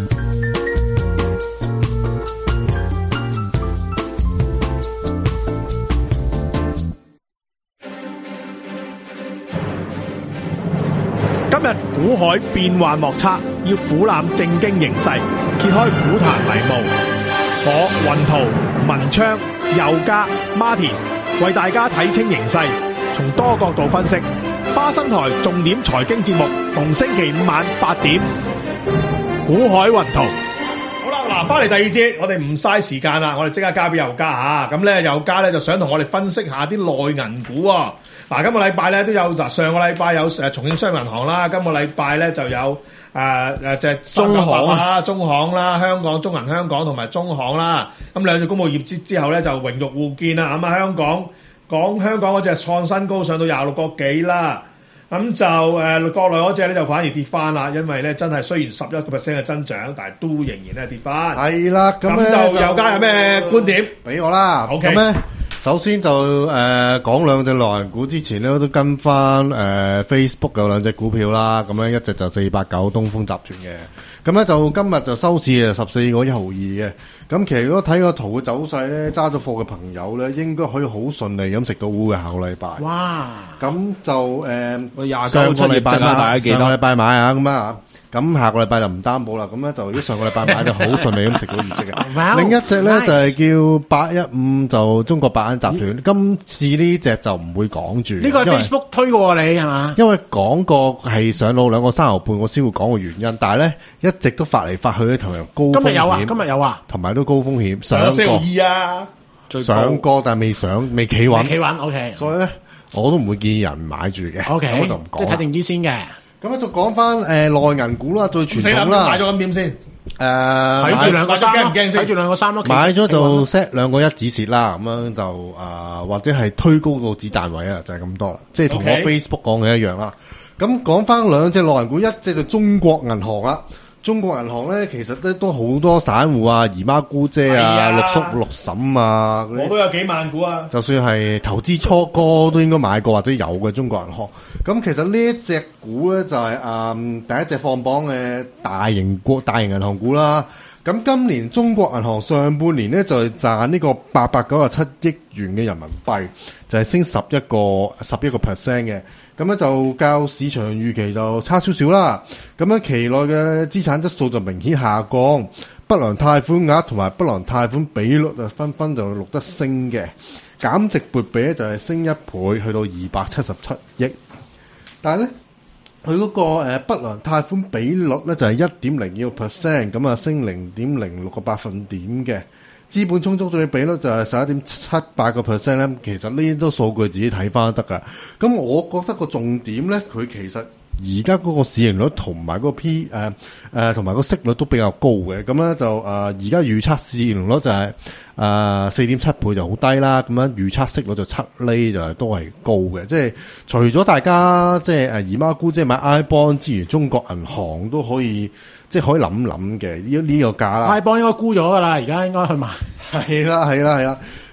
今日股海變幻莫測，要俯瞰正經形勢，揭開股壇迷霧。我雲圖、文昌、佑嘉、Martin 為大家睇清形勢，從多角度分析。花生台重點財經節目，逢星期五晚八點，股海雲圖。好啦，嗱，翻嚟第二節，我哋唔嘥時間啦，我哋即刻交俾佑嘉吓。咁咧，佑嘉咧就想同我哋分析下啲內銀股啊。嗱，今個禮拜咧都有，嗱，上個禮拜有誒重慶商業銀行啦，今個禮拜咧就有誒誒即係中行啦、中行啦、香港中銀香港同埋中行啦。咁兩隻公佈業績之後咧就榮辱互見啦。咁啊，香港講香港嗰隻創新高，上到廿六個幾啦。咁就誒、呃、國內嗰隻咧就反而跌翻啦，因為咧真係雖然十一個 percent 嘅增長，但係都仍然咧跌翻。 係啦，咁咁就佑嘉有咩觀點？ 俾我啦。 OK。 咁咧，首先就誒、呃、講兩隻內銀股之前咧，都跟翻誒、呃、Facebook 有兩隻股票啦。咁樣一隻就四八九東風集團嘅，咁咧就今日就收市係十四個一毫二嘅。咁其實如果睇個圖嘅走勢咧，揸咗貨嘅朋友咧，應該可以好順利咁食到糊嘅下個禮拜。 哇！ 咁就誒、呃、 廿九上個禮拜七業績啊，大家記得。 上個禮拜買啊，咁啊，咁下個禮拜就唔擔保啦。咁咧就如果上個禮拜買就好順利咁食到業績嘅。 Wow, 另一隻咧 nice. 就係叫八一五，就中國百安集團。今次呢隻就唔會講住。 呢個係因為 Facebook 推過你係嘛？ 因為講過係上到兩個三毫半，我先會講個原因。但係咧一直都發嚟發去咧，同樣高風險。 今日有啊，今日有啊， 同埋都高風險。上四毫過二啊， 上過，但係未上，未企穩。 企穩 OK。 所以咧，我都唔會建議人買住嘅。 OK， 咁我就唔講啦。 即係睇定啲先嘅。 咁咧就講翻誒內銀股啦，最傳死啦！ 統啦。 買咗咁點先？ 誒睇住兩個三咯， 驚唔驚先睇住兩個三咯。 買咗就企穩 set 兩個一止蝕啦，咁樣就誒、呃、或者係推高個止賺位啊，就係、是、咁多啦。即係同我 Okay. Facebook 講嘅一樣啦。咁講翻兩隻內銀股，一隻就中國銀行啦。中國銀行咧，其實咧都好多散戶啊、姨媽姑姐啊、 係啊六叔六嬸啊，嗰啲我都有幾萬股啊。 就算係投資初哥都應該買過或者有嘅中國銀行。咁其實呢一隻股咧就係、是、誒、嗯、第一隻放榜嘅大型國大型銀行股啦。咁今年中國銀行上半年咧就係賺呢個八百九十七億元嘅人民幣，就係、是、升十一個十一個 percent 嘅。咁咧就較市場預期就差少少啦。咁樣期內嘅資產質素就明顯下降，不良貸款額同埋不良貸款比率就紛紛就錄得升嘅，減值撥比咧就係升一倍，去到二百七十七億。但係咧，佢嗰個誒不良貸款比率咧就係一點零二個 percent，咁啊升零點零六個百分點嘅。資本充足對比率就係十一點七八個 percent 咧，其實呢啲都數據自己睇翻得噶。咁我覺得個重點咧，佢其實而家嗰個市盈率同埋嗰個 P 誒誒同埋個息率都比較高嘅。咁咧就誒而家預測市盈率就係誒四點七倍就好低啦。咁樣預測息率就七厘就係都係高嘅。即係除咗大家即係誒姨媽姑姐買 I bond 之餘，中國銀行都可以。即係可以諗諗嘅呢呢個價啦。 I bond 應該沽咗㗎啦，而家應該去買。 係啦係啦係啦。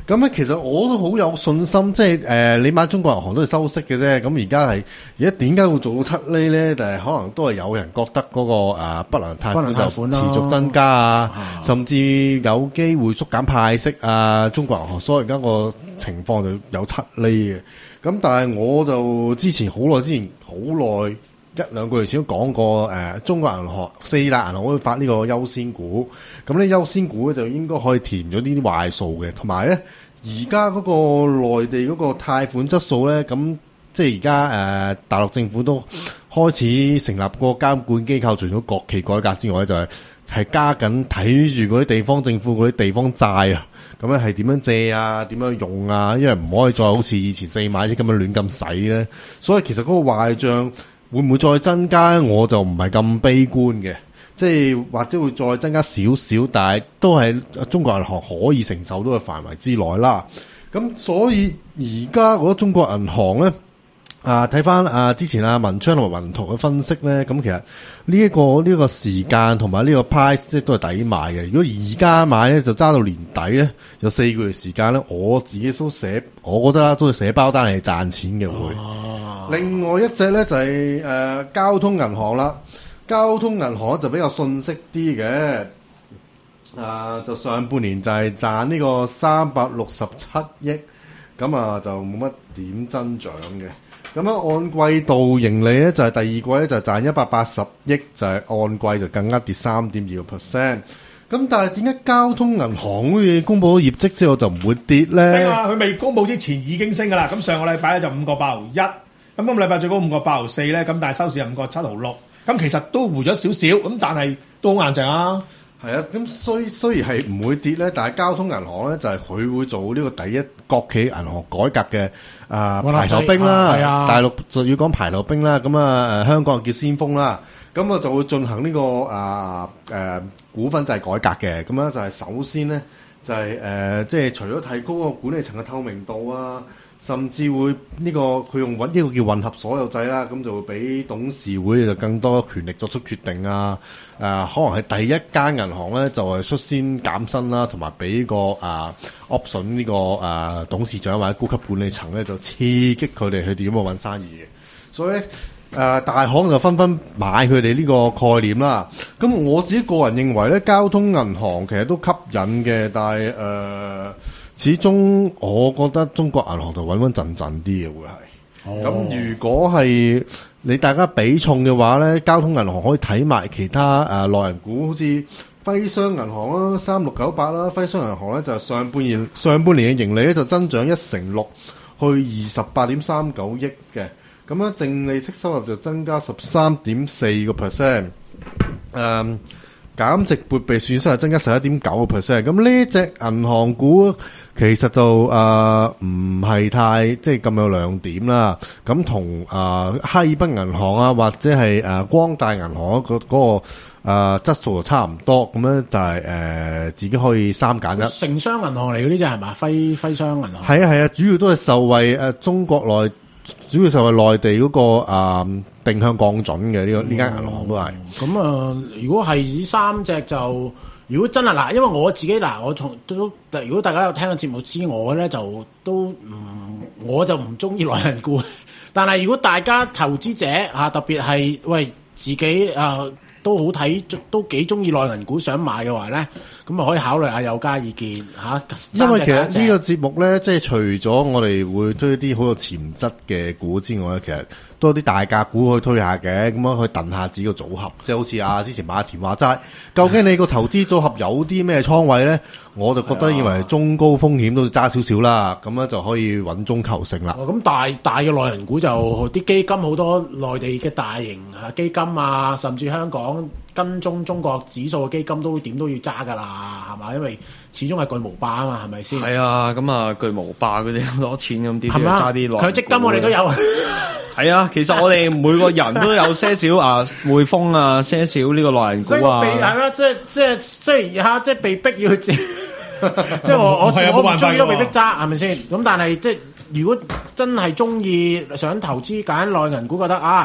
咁咧，其實我都好有信心，即係誒、呃，你買中國銀行都係收息嘅啫。咁而家係而家點解會做到七厘咧？就係可能都係有人覺得嗰、那個誒、呃、不良貸款就持續增加啊，甚至有機會縮減派息啊。中國銀行所以而家個情況就有七厘嘅。咁但係我就之前好耐之前好耐。一兩個月前都講過，誒、呃、中國銀行四大銀行會發呢個優先股，咁呢優先股咧就應該可以填咗呢啲壞數嘅，同埋咧而家嗰個內地嗰個貸款質素咧，咁即係而家誒大陸政府都開始成立個監管機構，除咗國企改革之外咧，就係、是、係加緊睇住嗰啲地方政府嗰啲地方債啊，咁咧係點樣借啊，點樣用啊，因為唔可以再好似以前四買一咁樣亂咁使咧，所以其實嗰個壞帳會唔會再增加？我就唔係咁悲觀嘅，即係或者會再增加少少，但係都係中國銀行可以承受到嘅範圍之內啦。咁所以而家嗰中國銀行咧，啊睇翻啊之前啊文昌同埋雲圖嘅分析咧，咁其實呢、這、一個呢、這個時間同埋呢個 price 即係都係抵買嘅。如果而家買咧，就揸到年底咧，有四個月時間咧，我自己都寫，我覺得都係寫包單係賺錢嘅會。另外一隻咧就係、是、誒、呃、交通銀行啦，交通銀行就比較信息啲嘅，啊、呃、就上半年就係賺呢個三百六十七億，咁啊就冇乜點增長嘅。咁啊按季度盈利咧就係、是、第二季咧就係賺一百八十億，就係、是、按季就更加跌三點二個 percent。咁但係點解交通銀行好似公佈咗業績之後就唔會跌咧？ 升啊！佢未公佈之前已經升噶啦。咁上個禮拜咧就五個八毫一。咁今個禮拜最高五個八毫四咧，咁但係收市係五個七毫六，咁其實都回咗少少，咁但係都好硬淨啊。 係啊，咁雖雖然係唔會跌咧，但係交通銀行咧就係、是、佢會做呢個第一國企銀行改革嘅啊、呃、排頭兵啦。係啊，大陸就要講排頭兵啦，咁啊誒香港叫先鋒啦，咁啊就會進行呢、這個啊誒、呃呃、股份制改革嘅。咁樣就係首先咧就係、是、誒、呃、即係除咗提高個管理層嘅透明度啊。甚至會呢、這個佢用揾呢個叫混合所有制啦，咁就會俾董事會就更多權力作出決定啊！誒、呃，可能係第一間銀行咧就係、是、率先減薪啦，同埋俾個啊 option 呢、這個誒、啊、董事長或者高級管理層咧就刺激佢哋去點樣揾生意嘅。所以咧誒、呃、大行就紛紛買佢哋呢個概念啦。咁我自己個人認為咧，交通銀行其實都吸引嘅，但係誒。呃始終我覺得中國銀行就穩穩陣陣啲嘅會係，咁、哦、如果係你大家比重嘅話咧，交通銀行可以睇埋其他誒內銀股，好似徽商銀行啦、三六九八啦，徽商銀行咧就上半年上半年嘅盈利咧就增長一成六，去二十八點三九億嘅，咁咧淨利息收入就增加十三點四個 percent， 誒。減值撥備損失係增加十一點九個 percent， 咁呢隻銀行股其實就誒唔係太即係咁有亮點啦。咁同誒哈爾濱銀行啊或者係誒、呃、光大銀行嗰、那、嗰個誒、呃、質素就差唔多，咁咧就係、是、誒、呃、自己可以三揀一。 城商銀行嚟嘅呢隻係嘛？徽徽商銀行係啊係啊，主要都係受惠誒、呃、中國內。主要就係內地嗰、那個啊、呃、定向降準嘅呢、這個呢間銀行都係。 咁啊、呃，如果係呢三隻就，如果真係嗱，因為我自己嗱，我從都如果大家有聽個節目知我咧，就都唔、嗯，我就唔中意內銀股。但係如果大家投資者啊，特別係喂自己啊。呃都好睇，都幾中意內銀股，想買嘅話咧，咁啊可以考慮下有加意見嚇、啊。 因為其實呢個節目咧，即係除咗我哋會推一啲好有潛質嘅股之外咧，其實都有啲大價股可以推下嘅，咁樣去燉下自己個組合。即係好似啊之前馬田話齋，究竟你個投資組合有啲咩倉位咧？我就覺得認為中高風險都揸少少啦，咁樣就可以穩中求勝啦。 咁、哦、大大嘅內銀股就啲基金好多內地嘅大型啊基金啊，甚至香港跟蹤中國指數嘅基金都點都要揸噶啦，係嘛？因為始終係巨無霸啊嘛，係咪先？ 係啊，咁啊巨無霸嗰啲攞錢咁啲都要揸啲內銀股。 強積金我哋都有。 係啊，其實我哋每個人都有些少啊匯豐啊，些少呢個內銀股啊。 係啦，即係即係雖然嚇，即係被逼要去。即係我我我唔中意都被逼揸，係咪先？咁但係即係如果真係中意想投資揀內銀股，覺得啊，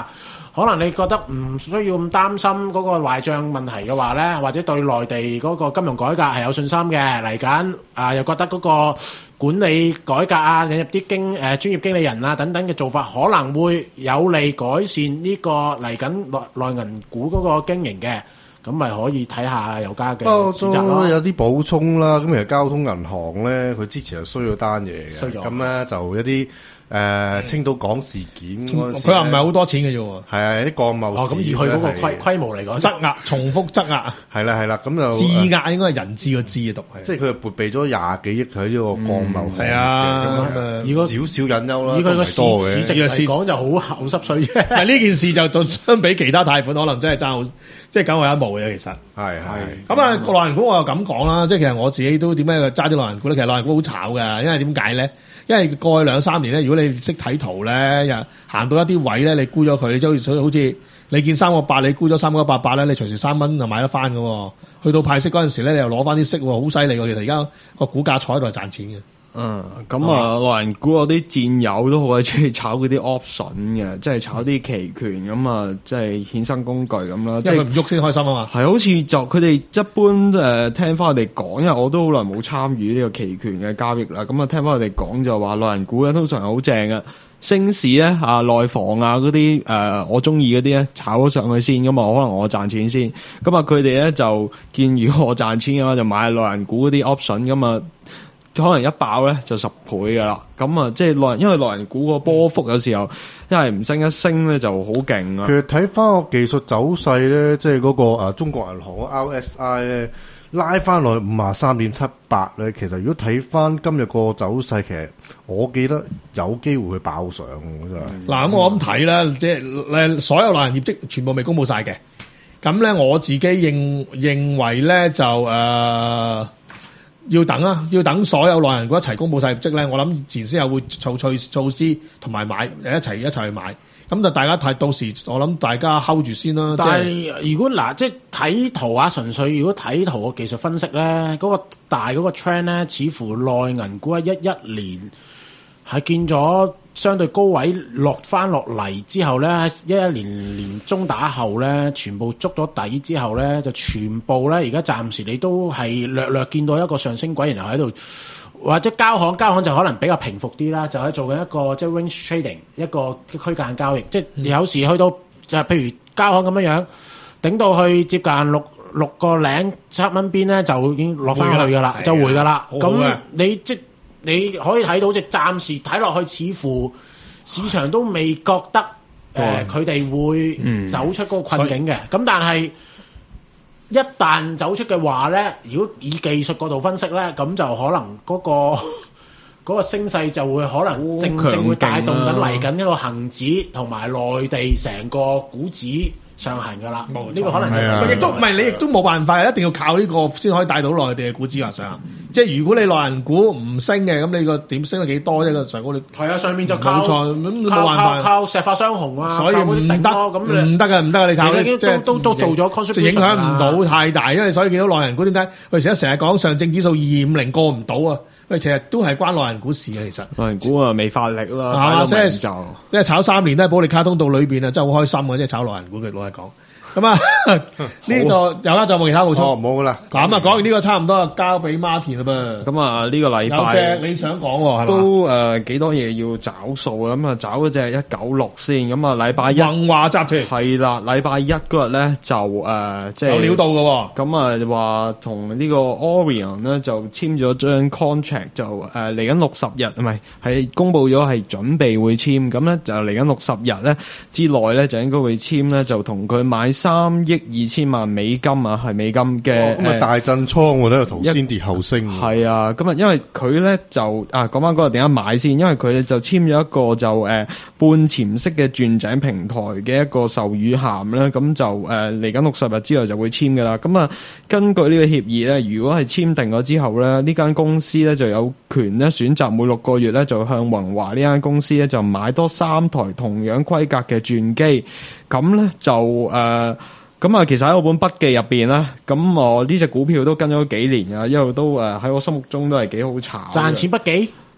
可能你覺得唔需要咁擔心嗰個壞帳問題嘅話咧，或者對內地嗰個金融改革係有信心嘅，嚟緊啊又覺得嗰個管理改革啊，引入啲經誒、呃、專業經理人啊等等嘅做法，可能會有利改善呢個嚟緊內內銀股嗰個經營嘅。咁咪可以睇下有家嘅選擇都咯。 有啲補充啦。咁其實交通銀行咧，佢之前係衰咗單嘢嘅， 衰咗咁咧就一啲誒、呃、青島港事件嗰陣時佢話唔係好多錢嘅啫喎。 係啊，啲鋼貿哦，咁以佢嗰個規規模嚟講， 質押重複質押， 係啦係啦，咁就質押應該係人質個質嘅讀係。 即係佢撥備咗廿幾億喺呢個鋼貿係啊，咁啊如果少少隱憂啦， 以佢個市都唔係多市值嘅。 嚟講就好好濕碎啫。 但係呢件事就就相比其他貸款，可能真係爭好，即係九牛一毛嘅其實。 係係咁啊，內銀股我又咁講啦，即係其實我自己都點解揸啲內銀股咧？其實內銀股好炒㗎，因為點解咧？因為過去兩三年咧，如果你識睇圖咧，又行到一啲位咧，你沽咗佢，你就好似好似你見三個八，你沽咗三個八八咧，你隨時三蚊就買得翻㗎。去到派息嗰陣時咧，你又攞翻啲息，好犀利喎！其實而家個股價坐喺度係賺錢嘅。 嗯，咁啊，內銀股我啲戰友都好鬼中意炒嗰啲 option 嘅，即係炒啲期權咁啊，即係衍生工具咁啦。即係因為佢唔喐先開心啊嘛。 係好似就佢哋一般誒、呃、聽翻佢哋講，因為我都好耐冇參與呢個期權嘅交易啦。咁啊，聽翻佢哋講就話內銀股咧通常係好正嘅，升市咧啊內房啊嗰啲誒我中意嗰啲咧炒咗上去先咁啊，可能我賺錢先。咁啊，佢哋咧就見如果我賺錢嘅話，就買內銀股嗰啲 option 咁啊。可能一爆咧就十倍噶啦，咁啊即係內，因為內銀股個波幅有時候一係唔升一升咧就好勁啊。 其實睇翻個技術走勢咧，即係嗰個誒中國銀行嘅 R S I 咧拉翻落去五啊三點七八咧，其實如果睇翻今日個走勢，其實我記得有機會去爆上嘅真係。 嗱咁我咁睇啦，即係誒所有內銀業績全部未公佈晒嘅，咁咧我自己認認為咧就誒。呃要等啊，要等所有內銀股一齊公佈晒業績咧，我諗前先有會措措措施同埋買一齊一齊去買，咁就大家睇到時，我諗大家 hold 住先啦。 但係如果嗱，即係睇圖啊，純粹如果睇圖嘅技術分析咧，嗰、那個大嗰個 trend 咧，似乎內銀股喺一一年係見咗相對高位落翻落嚟之後咧，喺一一年年中打後咧，全部捉咗底之後咧，就全部咧而家暫時你都係略略見到一個上升軌，然後喺度或者交行交行就可能比較平復啲啦，就喺做緊一個即係 range trading 一個區間交易，即係有時去到就係譬如交行咁樣樣，頂到去接近六六個零七蚊邊咧，就已經落翻去㗎啦，就回㗎啦。咁你即你可以睇到，即係暫時睇落去，似乎市場都未覺得誒佢哋會走出嗰個困境嘅。咁、嗯、但係一旦走出嘅話咧，如果以技術角度分析咧，咁就可能嗰、嗰個嗰個升勢就會可能正正會帶動緊嚟緊一個恆指同埋內地成個股指上行噶啦，呢、這個可能就亦都唔係你亦都冇辦法，一定要靠呢個先可以帶到內地嘅股指向上。嗯、即係如果你內銀股唔升嘅，咁你個點升得幾多啫？個上高你係啊，上面就靠咁冇靠辦法靠靠石化雙雄啊， 所以唔得咁唔得嘅唔得嘅，你炒即係都都做咗 contribution 影響唔到太大，因為所以見到內銀股點解？喂，成日成日講上證指數二二五零過唔到啊！喂，其實都係關內銀股事嘅，其實內銀股啊未發力啦， 啊，即係就即係炒三年都喺保利卡通道裏邊啊，真係好開心嘅，即係炒內銀股嘅老實講。咁啊，呢度有啦，仲有冇其他補充？ 哦，冇噶啦。 咁啊，講完呢個差唔多，交俾 Martin 啦噃。 咁啊，呢個禮拜有隻你想講喎，係嘛？ 都誒幾多嘢要找數啊！咁啊，找嗰隻一九六先。咁啊，禮拜一宏華集團係啦，禮拜一嗰日咧就誒即係有料到嘅喎。 咁啊話同呢個 Orion 咧就簽咗張 contract，就誒嚟緊六十日，唔係係公佈咗係準備會簽。咁咧就嚟緊六十日咧之內咧就應該會簽咧，就同佢買三億二千萬美金啊，係美金嘅。 咁啊大震倉喎，咧頭先跌後升。 係啊，咁啊，因為佢咧就啊講翻嗰個點解買先，因為佢就簽咗一個就誒、呃、半潛式嘅鑽井平台嘅一個授予函啦，咁就誒嚟緊六十日之後就會簽噶啦。咁啊，根據呢個協議咧，如果係簽訂咗之後咧，呢間公司咧就有權咧選擇每六個月咧就向宏華呢間公司咧就買多三台同樣規格嘅鑽機。咁咧就誒，咁、呃、啊，其實喺我本筆記入邊咧，咁我呢隻股票都跟咗幾年啊，一路都誒喺我心目中都係幾好炒， 賺錢筆記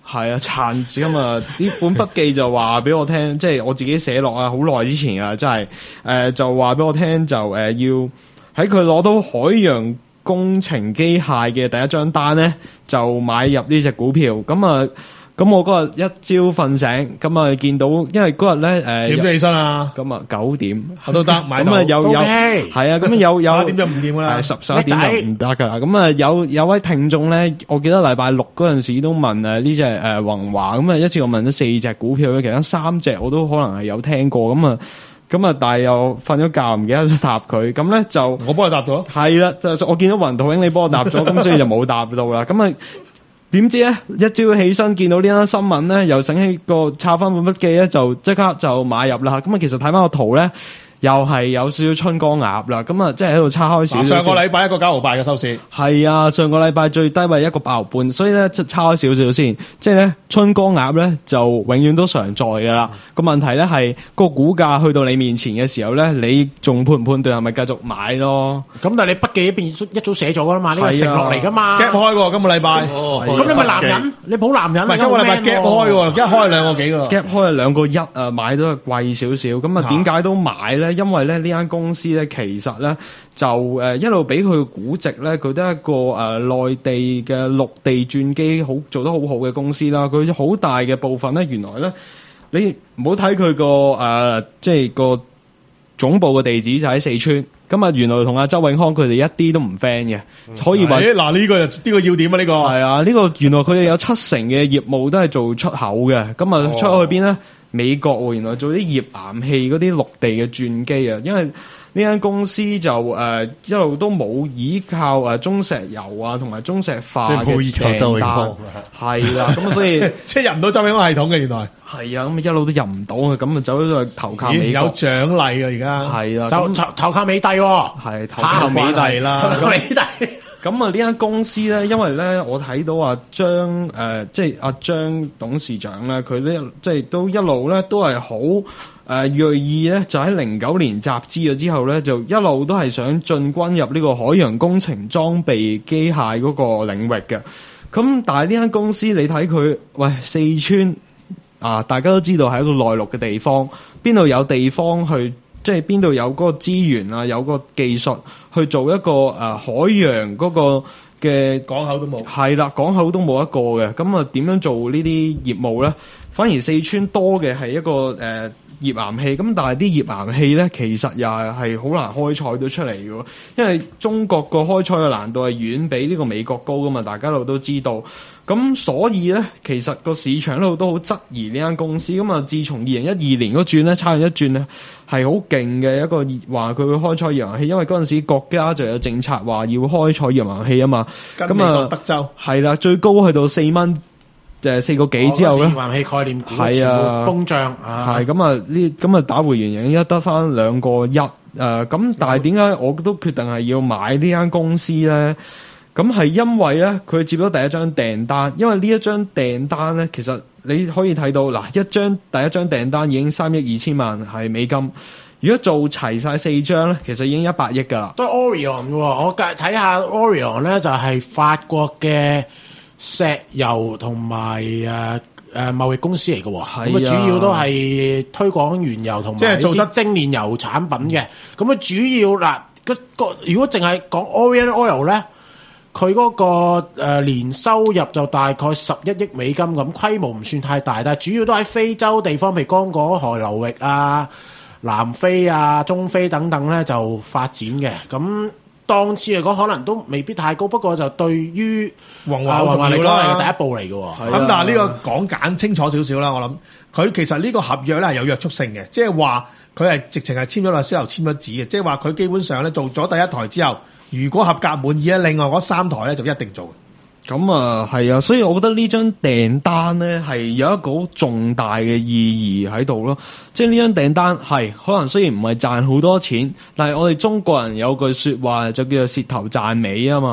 係啊，殘咁啊！呢本筆記就話俾我聽，即係我自己寫落啊，好耐之前啊，真係誒、呃、就話俾我聽，就誒、呃、要喺佢攞到海洋工程機械嘅第一張單咧，就買入呢隻股票。咁啊，咁我嗰日一朝瞓醒，咁啊見到，因為嗰日咧誒點咗起身啊？ 咁啊九點我都得買到咁啊有有 ，OK 係啊，咁有有十一點就唔掂㗎啦係十十一點就唔得噶啦。咁啊有有位聽眾咧，我記得禮拜六嗰陣時都問誒呢隻誒宏華，咁啊一次我問咗四隻股票，其實三隻我都可能係有聽過，咁啊咁啊，但係又瞓咗覺，唔記得咗答佢。咁咧就我幫佢答咗。 係啦，就我見到雲圖英你幫我答咗，咁所以就冇答到啦。咁啊，點知咧一朝起身見到呢單新聞咧，又醒起個抄翻本筆記咧，就即刻就買入啦。咁啊，其實睇翻個圖咧，又係有少少春江鴨啦。咁啊，即係喺度叉開少少。 上個禮拜一個九毫八嘅收市。 係啊，上個禮拜最低位一個八毫半，所以咧即係叉開少少先。即係咧春江鴨咧就永遠都常在噶啦。個問題咧係個股價去到你面前嘅時候咧，你仲判唔判斷係咪繼續買咯？ 咁但係你筆記一邊一早寫咗噶啦嘛，呢個承落嚟噶嘛。 gap 開喎，今個禮拜。 咁你咪男人，你好男人。 唔係今個禮拜 gap 開喎，一開兩個幾㗎。 gap 開係兩個一啊，買到係貴少少。咁啊點解都買咧？因為咧呢間公司咧其實咧就誒一路俾佢估值咧，佢都係一個誒內地嘅陸地轉機好做得好好嘅公司啦。佢好大嘅部分咧，原來咧你唔好睇佢個誒即係個總部嘅地址就喺四川。咁啊，原來同阿周永康佢哋一啲都唔 friend 嘅，可以話嗱呢個就呢個要點啊？呢個係啊，呢個原來佢哋有七成嘅業務都係做出口嘅。咁啊，出去邊咧？美國喎，原來做啲頁岩氣嗰啲陸地嘅轉機啊，因為呢間公司就誒、呃、一路都冇依靠誒中石油啊同埋中石化嘅冇依靠周永康， 係啦，咁所以即係入唔到周永康系統嘅原來係啊，咁一路都入唔到嘅，咁啊走咗去投靠美國， 有獎勵啊而家係啊， 就投投靠美帝喎， 係投靠美帝啦， 美帝。 咁啊，呢間公司咧，因為咧，我睇到啊張誒、呃，即係阿張董事長咧，佢咧即係都一路咧都係好誒鋭意咧，就喺零九年集資咗之後咧，就一路都係想進軍入呢個海洋工程裝備機械嗰個領域嘅。咁但係呢間公司，你睇佢，喂四川啊，大家都知道係一個內陸嘅地方，邊度有地方去？即係邊度有嗰個資源啊，有個技術去做一個誒、呃、海洋嗰個嘅港口都冇， 係啦，港口都冇一個嘅。咁啊，點樣做呢啲業務咧？反而四川多嘅係一個誒、呃、頁岩氣，咁但係啲頁岩氣咧，其實又係係好難開採到出嚟嘅，因為中國個開採嘅難度係遠比呢個美國高噶嘛，大家都都知道。咁所以咧，其實個市場一路都好質疑呢間公司。咁啊，自從二零一二年嗰轉咧，差完一轉咧，係好勁嘅一個話佢會開採頁岩氣，因為嗰陣時國家就有政策話要開採頁岩氣啊嘛。 跟美國德州係啦，最高去到四蚊，誒四個幾之後咧， 頁岩氣概念股係啊瘋漲啊， 係咁啊呢咁啊打回原形，一得翻兩個一誒咁，但係點解我都決定係要買呢間公司咧？咁係因為咧，佢接咗第一張訂單，因為呢一張訂單咧，其實你可以睇到嗱，一張第一張訂單已經三億二千萬係美金，如果做齊晒四張咧，其實已經一百億噶啦。 都係 Orion 嘅喎，我計睇下 Orion 咧就係法國嘅石油同埋誒誒貿易公司嚟嘅喎，咁啊主要都係推廣原油同埋即係做得精煉油產品嘅。咁啊主要嗱個個如果淨係講 Orion Oil 咧。佢嗰、那個誒、呃、年收入就大概十一億美金咁，規模唔算太大，但係主要都喺非洲地方，譬如剛果河流域啊、南非啊、中非等等咧就發展嘅。咁檔次嚟講，可能都未必太高，不過就對於宏華好重要啦，係第一步嚟嘅。 咁、啊、但係呢個講簡清楚少少啦，我諗佢其實呢個合約咧係有約束性嘅，即係話佢係直情係簽咗律師樓簽咗紙嘅，即係話佢基本上咧做咗第一台之後。如果合格滿意咧，另外嗰三台咧就一定做。 咁啊，係啊，所以我覺得呢張訂單咧係有一個好重大嘅意義喺度咯。即係呢張訂單係可能雖然唔係賺好多錢，但係我哋中國人有句說話就叫做舌頭賺尾啊嘛。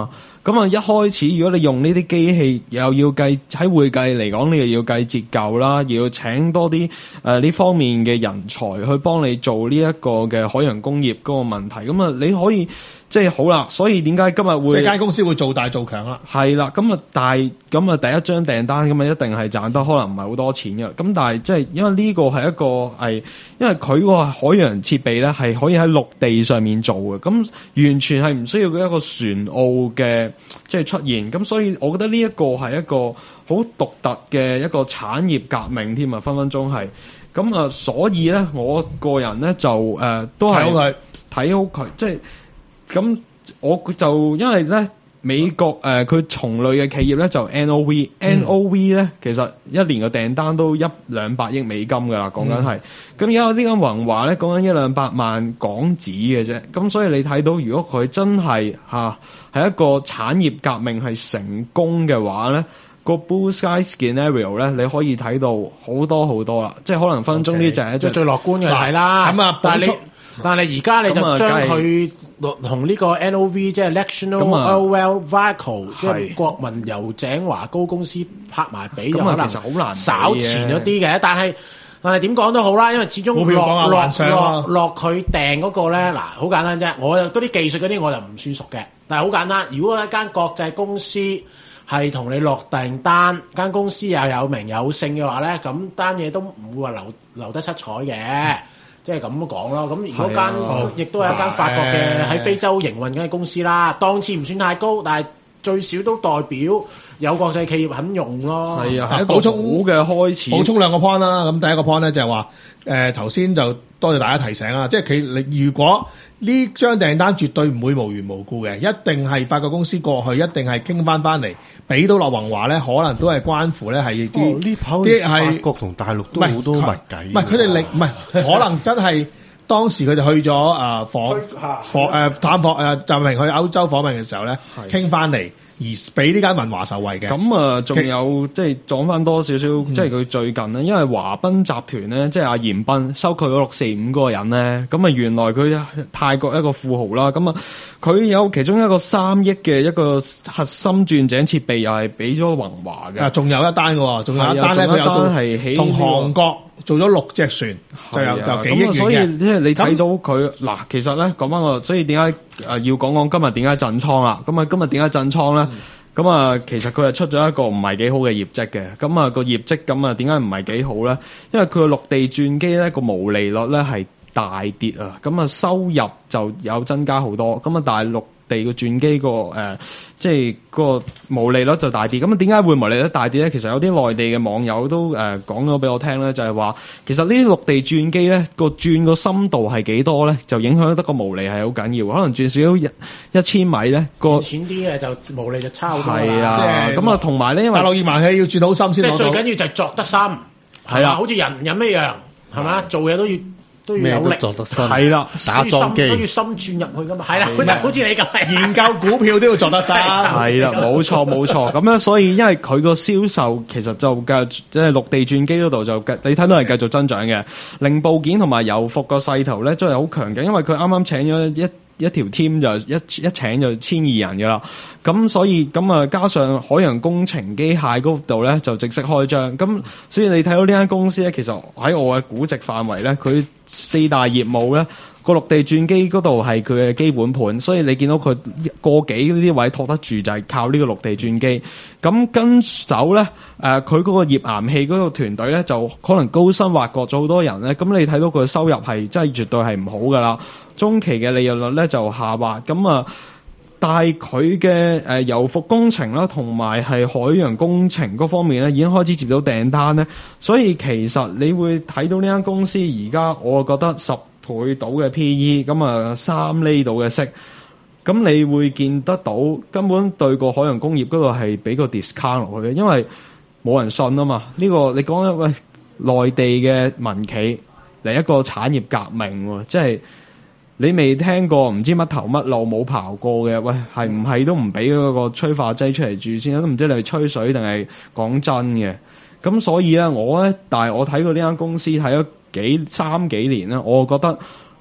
咁啊，一開始如果你用呢啲機器，又要計喺會計嚟講，你又要計折舊啦，又要請多啲誒呢方面嘅人才去幫你做呢一個嘅海洋工業嗰個問題。咁啊，你可以即係好啦，所以點解今日會即係間公司會做大做強啦？ 係啦，咁啊大咁啊第一張訂單咁啊一定係賺得可能唔係好多錢嘅。咁但係即係因為呢個係一個係，因為佢個海洋設備咧係可以喺陸地上面做嘅，咁完全係唔需要一個船澳嘅即係出現。咁所以我覺得呢一個係一個好獨特嘅一個產業革命添啊，分分鐘係。咁啊，所以咧我個人咧就誒、呃、都係睇好佢， 睇好佢，即係。咁我就因為咧美國誒佢同類嘅企業咧就 N O V，N O V 咧其實一年嘅訂單都一兩百億美金噶啦，講緊係。咁而家有啲咁宏華咧講緊一兩百萬港紙嘅啫。咁所以你睇到如果佢真係嚇係一個產業革命係成功嘅話咧，個 Blue Sky Scenario 咧你可以睇到好多好多啦，即係可能分鐘呢就係一隻即係最樂觀嘅係啦。 咁啊， 但係你補充但係而家你就咁啊將梗係佢同呢個 N O V 即係 National 咁啊 Oil Vehicle 即係係國民油井華高公司拍埋比，就咁啊可能其實好難比嘅稍前咗啲嘅。但係但係點講都好啦，因為始終股票講下落幻想落啊落落佢訂嗰個咧，嗱好簡單啫。我嗰啲技術嗰啲我就唔算熟嘅，但係好簡單。如果一間國際公司係同你落訂單，間公司又有名有姓嘅話咧，咁單嘢都唔會話留留得七彩嘅。即係咁講咯，咁如果間亦都係一間法國嘅喺非洲營運緊嘅公司啦，檔次唔算太高，但係最少都代表有國際企業肯用咯。 係啊，係一個補充好嘅開始。 補充兩個 point 啦，咁第一個 point 咧就係話，誒頭先就多謝大家提醒啦，即係佢你如果呢張訂單絕對唔會無緣無故嘅，一定係法國公司過去，一定係傾翻翻嚟，俾到落宏華咧，可能都係關乎咧係啲呢跑啲法係國同大陸都唔係好多密計。 唔係佢哋力唔係可能真係當時佢哋去咗誒訪訪誒探訪誒習近平去歐洲訪問嘅時候咧，傾翻嚟。而俾呢間宏華受惠嘅。 咁啊，仲有即係講翻多少少，即係佢最近咧，因為華彬集團咧，即係阿嚴彬收購咗六四五嗰個人咧，咁啊原來佢泰國一個富豪啦，咁啊佢有其中一個三億嘅一個核心鑽井設備，又係俾咗宏華嘅。 啊，仲有一單嘅喎，仲有一單咧，佢有做係起同韓國做咗六隻船，就有有幾億元嘅。 所以即係你睇到佢嗱，其實咧講翻個，所以點解誒要講講今日點解震倉啦？咁啊今日點解震倉咧？咁啊，其實佢係出咗一個唔係幾好嘅業績嘅。咁啊個業績咁啊，點解唔係幾好咧？因為佢個陸地鑽機咧個毛利率咧係大跌啊。咁啊收入就有增加好多。咁啊大陸地個鑽機個誒，即係個毛利率就大跌。咁啊點解會毛利率大跌咧？其實有啲內地嘅網友都誒講咗俾我聽咧，就係話其實呢啲陸地鑽機咧個鑽個深度係幾多咧，就影響得個毛利係好緊要。可能鑽少一一千米咧個淺啲嘅就毛利就差好多啦。 係啊， 即係咁啊同埋咧，因為大陸熱盲氣要轉好深即係最先攞到。 緊要就係作得深，係啦，好似人人一樣，係嘛？做嘢都要都要咩都有力， 作得深， 係啦， 打樁機都要深鑽入去噶嘛，係啦，好似好似你咁， 研究股票都要做得晒。 係啦，冇錯冇錯。咁樣所以因為佢個銷售其實就繼即係陸地鑽機嗰度就繼你睇到係繼續增長嘅，零部件同埋油服個勢頭咧真係好強勁，因為佢啱啱請咗一。一條 team 就一一請就千二人噶啦，咁所以咁啊加上海洋工程機械嗰度咧就正式開張，咁所以你睇到呢間公司咧，其實喺我嘅估值範圍咧，佢四大業務咧個陸地鑽機嗰度係佢嘅基本盤，所以你見到佢個幾呢啲位托得住就係靠呢個陸地鑽機。咁跟手咧，誒佢嗰個頁岩氣嗰個團隊咧就可能高薪挖角咗好多人咧，咁你睇到佢嘅收入係真係絕對係唔好噶啦。中期嘅利潤率咧就下滑，咁啊，但係佢嘅誒油服工程啦，同埋係海洋工程嗰方面咧，已經開始接到訂單咧，所以其實你會睇到呢間公司而家，我覺得十倍到嘅 P E， 咁啊三厘到嘅息，咁你會見得到根本對個海洋工業嗰度係俾個 discount 落去嘅，因為冇人信啊嘛。呢、這個你講喂內地嘅民企嚟一個產業革命喎，即係。你未聽過唔知乜頭乜路冇刨過嘅，喂係唔係都唔俾嗰個催化劑出嚟住先，都唔知你係吹水定係講真嘅。咁所以咧，我咧，但係我睇過呢間公司睇咗幾三幾年咧，我覺得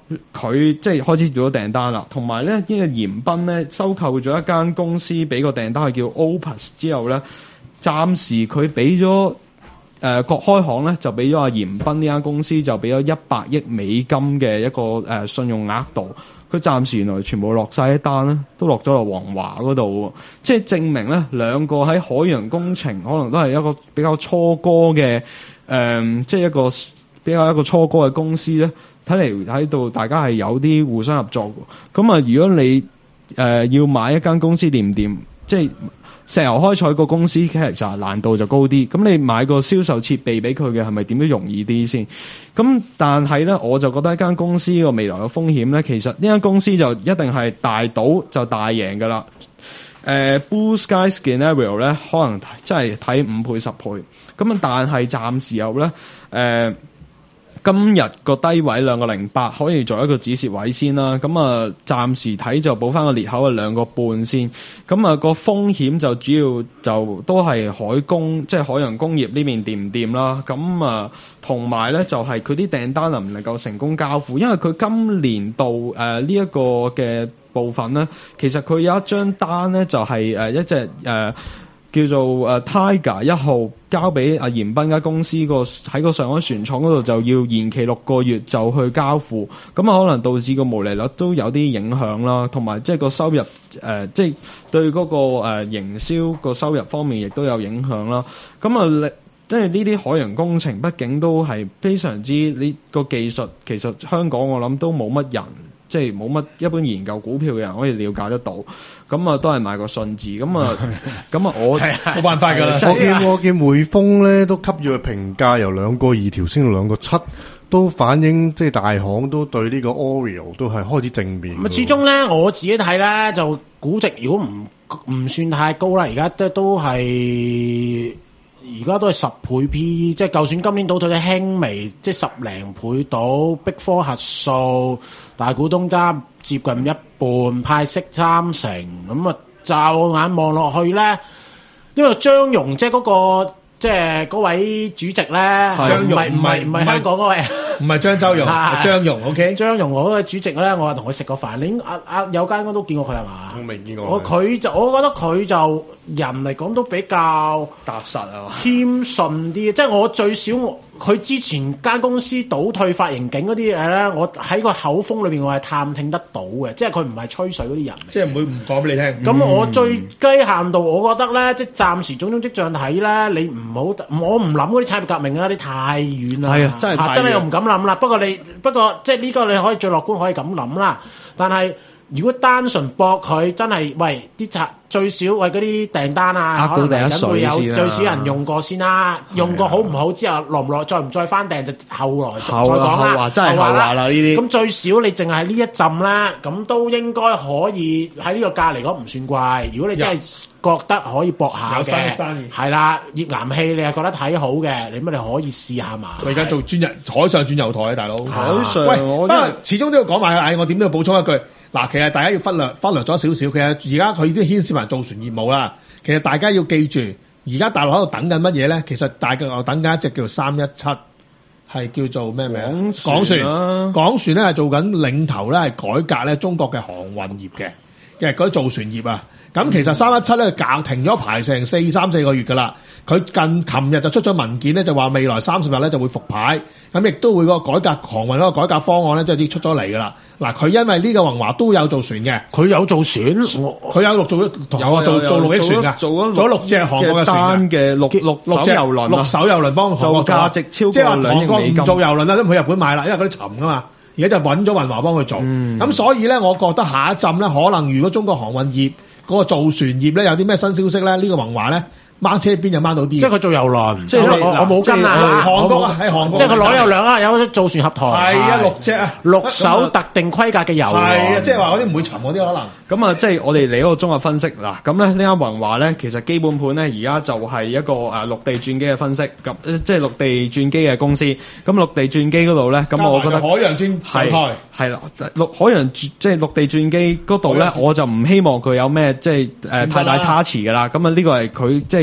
佢即係開始做咗訂單啦，同埋咧呢、呢個嚴彬咧收購咗一間公司，俾個訂單係叫 Opus 之後咧，暫時佢俾咗誒國開行咧就俾咗阿嚴彬呢間公司就俾咗一百億美金嘅一個誒、呃、信用額度，佢暫時原來全部落晒一單咧，都落咗落黃華嗰度，即係證明咧兩個喺海洋工程可能都係一個比較初哥嘅誒、呃，即係一個比較一個初哥嘅公司咧。睇嚟喺度，大家係有啲互相合作嘅。咁啊，如果你誒、呃、要買一間公司掂唔掂，即係石油開採個公司，其實就難度就高啲。咁你買個銷售設備俾佢嘅，係咪點都容易啲先？咁但係咧，我就覺得一間公司個未來嘅風險咧，其實呢間公司就一定係大賭就大贏㗎啦。誒、呃、Blue Sky Scenario 咧，可能真係睇五倍十倍。咁啊，但係暫時有咧誒。呃今日個低位兩個零八可以做一個止蝕位先啦，咁啊暫時睇就補翻個裂口係兩個半先，咁啊個風險就主要就都係海工即係海洋工業呢邊掂唔掂啦，咁啊同埋咧就係佢啲訂單能唔能夠成功交付，因為佢今年度誒呢一個嘅部分咧，其實佢有一張單咧就係、是、誒一隻誒。呃叫做誒 Tiger 一號交俾阿嚴彬間公司個喺個上海船廠嗰度就要延期六個月就去交付，咁啊可能導致個毛利率都有啲影響啦，同埋即係個收入誒、呃、即係對嗰、嗰個誒、呃、營銷個收入方面亦都有影響啦。咁啊，即係呢啲海洋工程畢竟都係非常之呢、這個技術，其實香港我諗都冇乜人。即係冇乜一般研究股票嘅人可以了解得到，咁啊都係買個信字，咁啊咁啊我冇辦法㗎啦。 我見我見匯豐咧都給予嘅評價由兩個二調升到兩個七，都反映即係大行都對呢個 Oreo 都係開始正面。 咁始終咧我自己睇咧就估值如果唔唔算太高啦，而家都都係。而家都係十倍 P E， 即係就算今年倒退得輕微，即係十零倍到，逼科核數，大股東揸接近一半，派息三成，咁啊驟眼望落去咧，因為張蓉即係嗰個即係嗰位主席咧，唔係唔係唔係香港嗰位。 唔係張周蓉，係張蓉 ，OK。張蓉嗰個主席咧，我係同佢食過飯，你阿阿有間我都見過佢係嘛？ 我未見過。 我佢就我覺得佢就人嚟講都比較踏實啊， 謙順啲。即係我最少我佢之前間公司倒退發盈警嗰啲嘢咧，我喺個口風裏邊我係探聽得到嘅，即係佢唔係吹水嗰啲人。 即係唔會唔講俾你聽。 咁、嗯、我最低限度，我覺得咧，即係暫時種種跡象睇咧，你唔好，我唔諗嗰啲產業革命啦，你太遠啦。 係啊，真係太遠。 真係我唔敢諗啦。不過你不過即係呢個你可以最樂觀可以咁諗啦。但係如果單純博佢真係喂啲拆最少喂嗰啲訂單啊，可能嚟緊會有最少人用過先啦。用過好唔好之後落唔落再唔再翻訂就後來再講啦。 後話真係後話啦呢啲。咁最少你淨係呢一陣咧，咁都應該可以喺呢個價嚟講唔算貴。如果你真係覺得可以搏下嘅，係啦，頁岩氣你係覺得睇好嘅，你乜你可以試下嘛。 我而家做專日海上轉油台啊，大佬。 海上， 喂， 我不過始終都要講埋，唉，我點都要補充一句。嗱，其實大家要忽略忽略咗少少，其實而家佢已經牽涉埋造船業務啦。其實大家要記住，而家大陸喺度等緊乜嘢咧？其實大家又等緊一隻叫做三一七，係叫做咩名？港船，港船咧係做緊領頭咧，係改革咧中國嘅航運業嘅，嘅嗰啲造船業啊。咁其實三一七咧搞停咗排成四三四個月噶啦，佢近琴日就出咗文件咧，就話未來三十日咧就會復牌，咁亦都會個改革航運嗰個改革方案咧，即係已經出咗嚟噶啦。嗱，佢因為呢個宏華都有造船嘅， 佢有造船， 佢有六做咗，有啊做做六億船噶，做咗做六隻航國嘅船嘅六六六手遊輪， 六手遊輪幫做價值超過兩億美金， 唔做遊輪啦，都唔去日本買啦，因為嗰啲沉噶嘛。而家就揾咗宏華幫佢做，咁、嗯、所以咧，我覺得下一陣咧，可能如果中國航運業嗰、嗰個造船業咧有啲咩新消息咧，呢、呢個宏華咧。掹車邊就掹到啲，即係佢做遊輪， 即係我我冇跟啊，韓國喺韓國， 即係佢攞有兩啊，有造船合台， 係啊，六隻啊， 六艘特定規格嘅遊輪， 係啊，即係話嗰啲唔會沉嗰啲可能。 咁啊，即係我哋嚟一個綜合分析嗱，咁咧呢間宏華咧，其實基本盤咧而家就係一個誒陸地轉機嘅分析，咁即係陸地轉機嘅公司。咁陸地轉機嗰度咧，咁我覺得海洋轉係係啦，陸海洋即係陸地轉機嗰度咧，我就唔希望佢有咩即係誒太大差池噶啦。咁啊，呢個係佢即係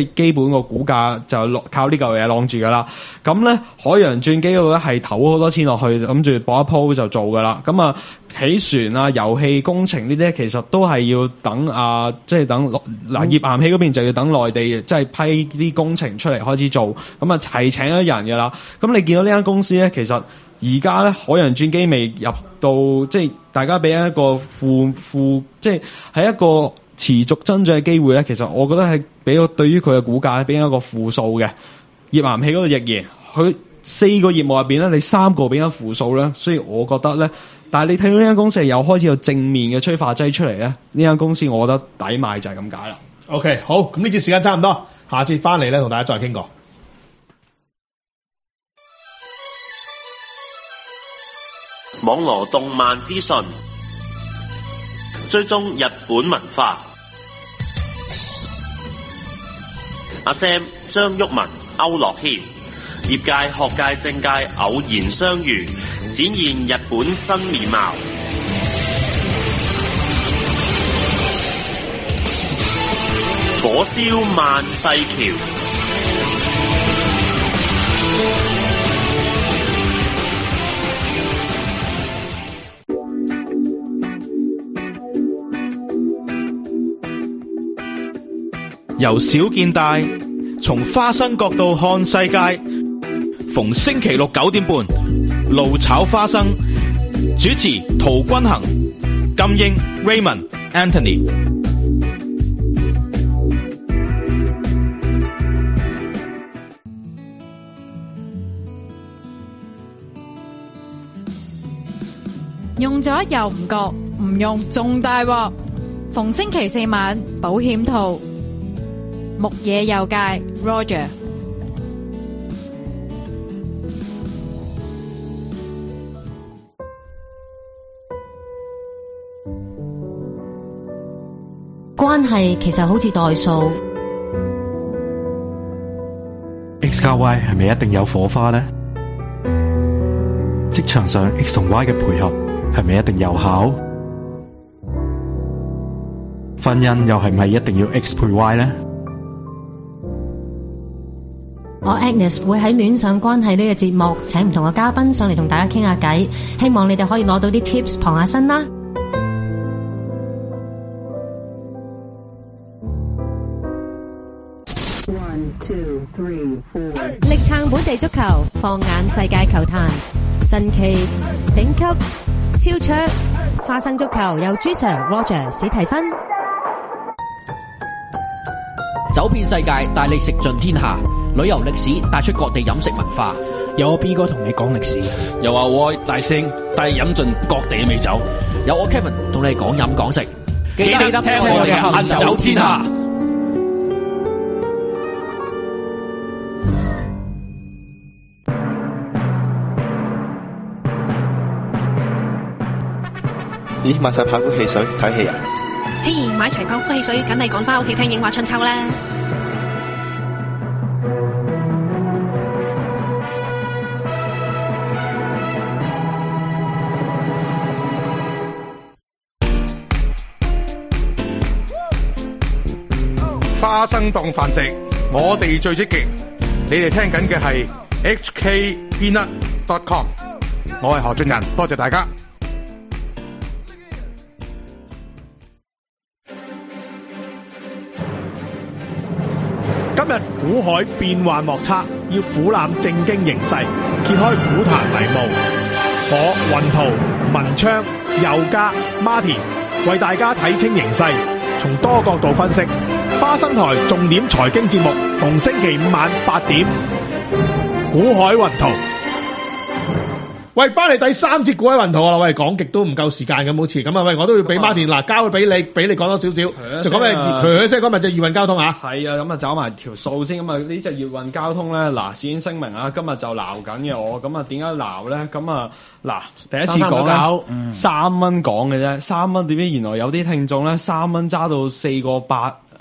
係基本個股價就落靠呢嚿嘢晾住噶啦。咁咧海洋鑽機嗰度咧係投好多錢落去，諗住搏一鋪就做噶啦。咁啊起船啊、遊戲工程呢啲其實都係要等啊，即係等嗱頁岩氣嗰邊就要等內地即係批啲工程出嚟開始做，咁啊係請咗人噶啦。咁你見到呢間公司咧，其實而家咧海洋鑽機未入到，即係大家俾一個負負，即係係一個持續增長嘅機會咧。其實我覺得係俾個對於佢嘅股價咧，俾一個負數嘅頁岩氣嗰度亦然，佢四個業務入邊咧，你三個俾緊負數咧，所以我覺得咧。但係你睇到呢間公司係有開始有正面嘅催化劑出嚟咧，呢間公司我覺得抵買就係咁解啦。 OK， 好，咁呢節時間差唔多，下節翻嚟咧同大家再傾過。 網羅動漫資訊，追蹤日本文化。阿 Sam、張旭文、歐樂軒，業界、學界、政界偶然相遇，展現日本新面貌。火燒萬世橋。 由小見大，從花生角度看世界。逢星期六九點半，路炒花生。主持陶君行、金英、Raymond、Anthony。 用咗又唔覺，唔用仲大鑊。逢星期四晚，保險套。木野佑介 Roger。 關係其實好似代數 ，X 加 Y 係咪一定有火花呢？職場上 X 同 Y 嘅配合係咪一定有效？婚姻又係咪一定要 X 配 Y 呢？ 我 Agnes 會喺戀上關係呢個節目請唔同嘅嘉賓上嚟同大家傾下偈，希望你哋可以攞到啲 tips 傍下身啦。力撐本地足球，放眼世界球壇，神奇、頂級、超卓、花生足球由朱 Sir、Roger、史提芬。 走遍世界，帶你食盡天下。旅遊歷史帶出各地飲食文化， 有我 B 哥同你講歷史， 有阿 Y 大聲帶你飲盡各地嘅美酒， 有我 Kevin 同你講飲講食。 記得聽我哋行走天下。 咦，買晒炮谷汽水睇戲啊？ 嘿，買齊炮谷汽水，梗係趕翻屋企聽影畫春秋啦！ 花生檔飯食，我哋最積極。你哋聽緊嘅係 H K Peanut dot com， 我係何俊仁，多謝大家。 今日股海變幻莫測，要俯瞰政經形勢，揭開股壇迷霧。我雲圖、文昌、佑嘉、Martin 為大家睇清形勢，從多角度分析。花生台重點財經節目，逢星期五晚八點，股海雲圖。喂，翻嚟第三節股海雲圖啦！喂，講極都唔夠時間咁，好似咁啊！喂，我都要俾Martin嗱，交俾你，俾你講多少少，就講咩？佢即係講咪就預運交通啊？ 係啊，咁啊找埋條數先。咁啊呢隻預運交通咧，嗱，事先聲明啊，今日就鬧緊嘅我。咁啊點解鬧咧？咁啊嗱，第一次講咧，三蚊講嘅啫，三蚊點知原來有啲聽眾咧，三蚊揸到四個八。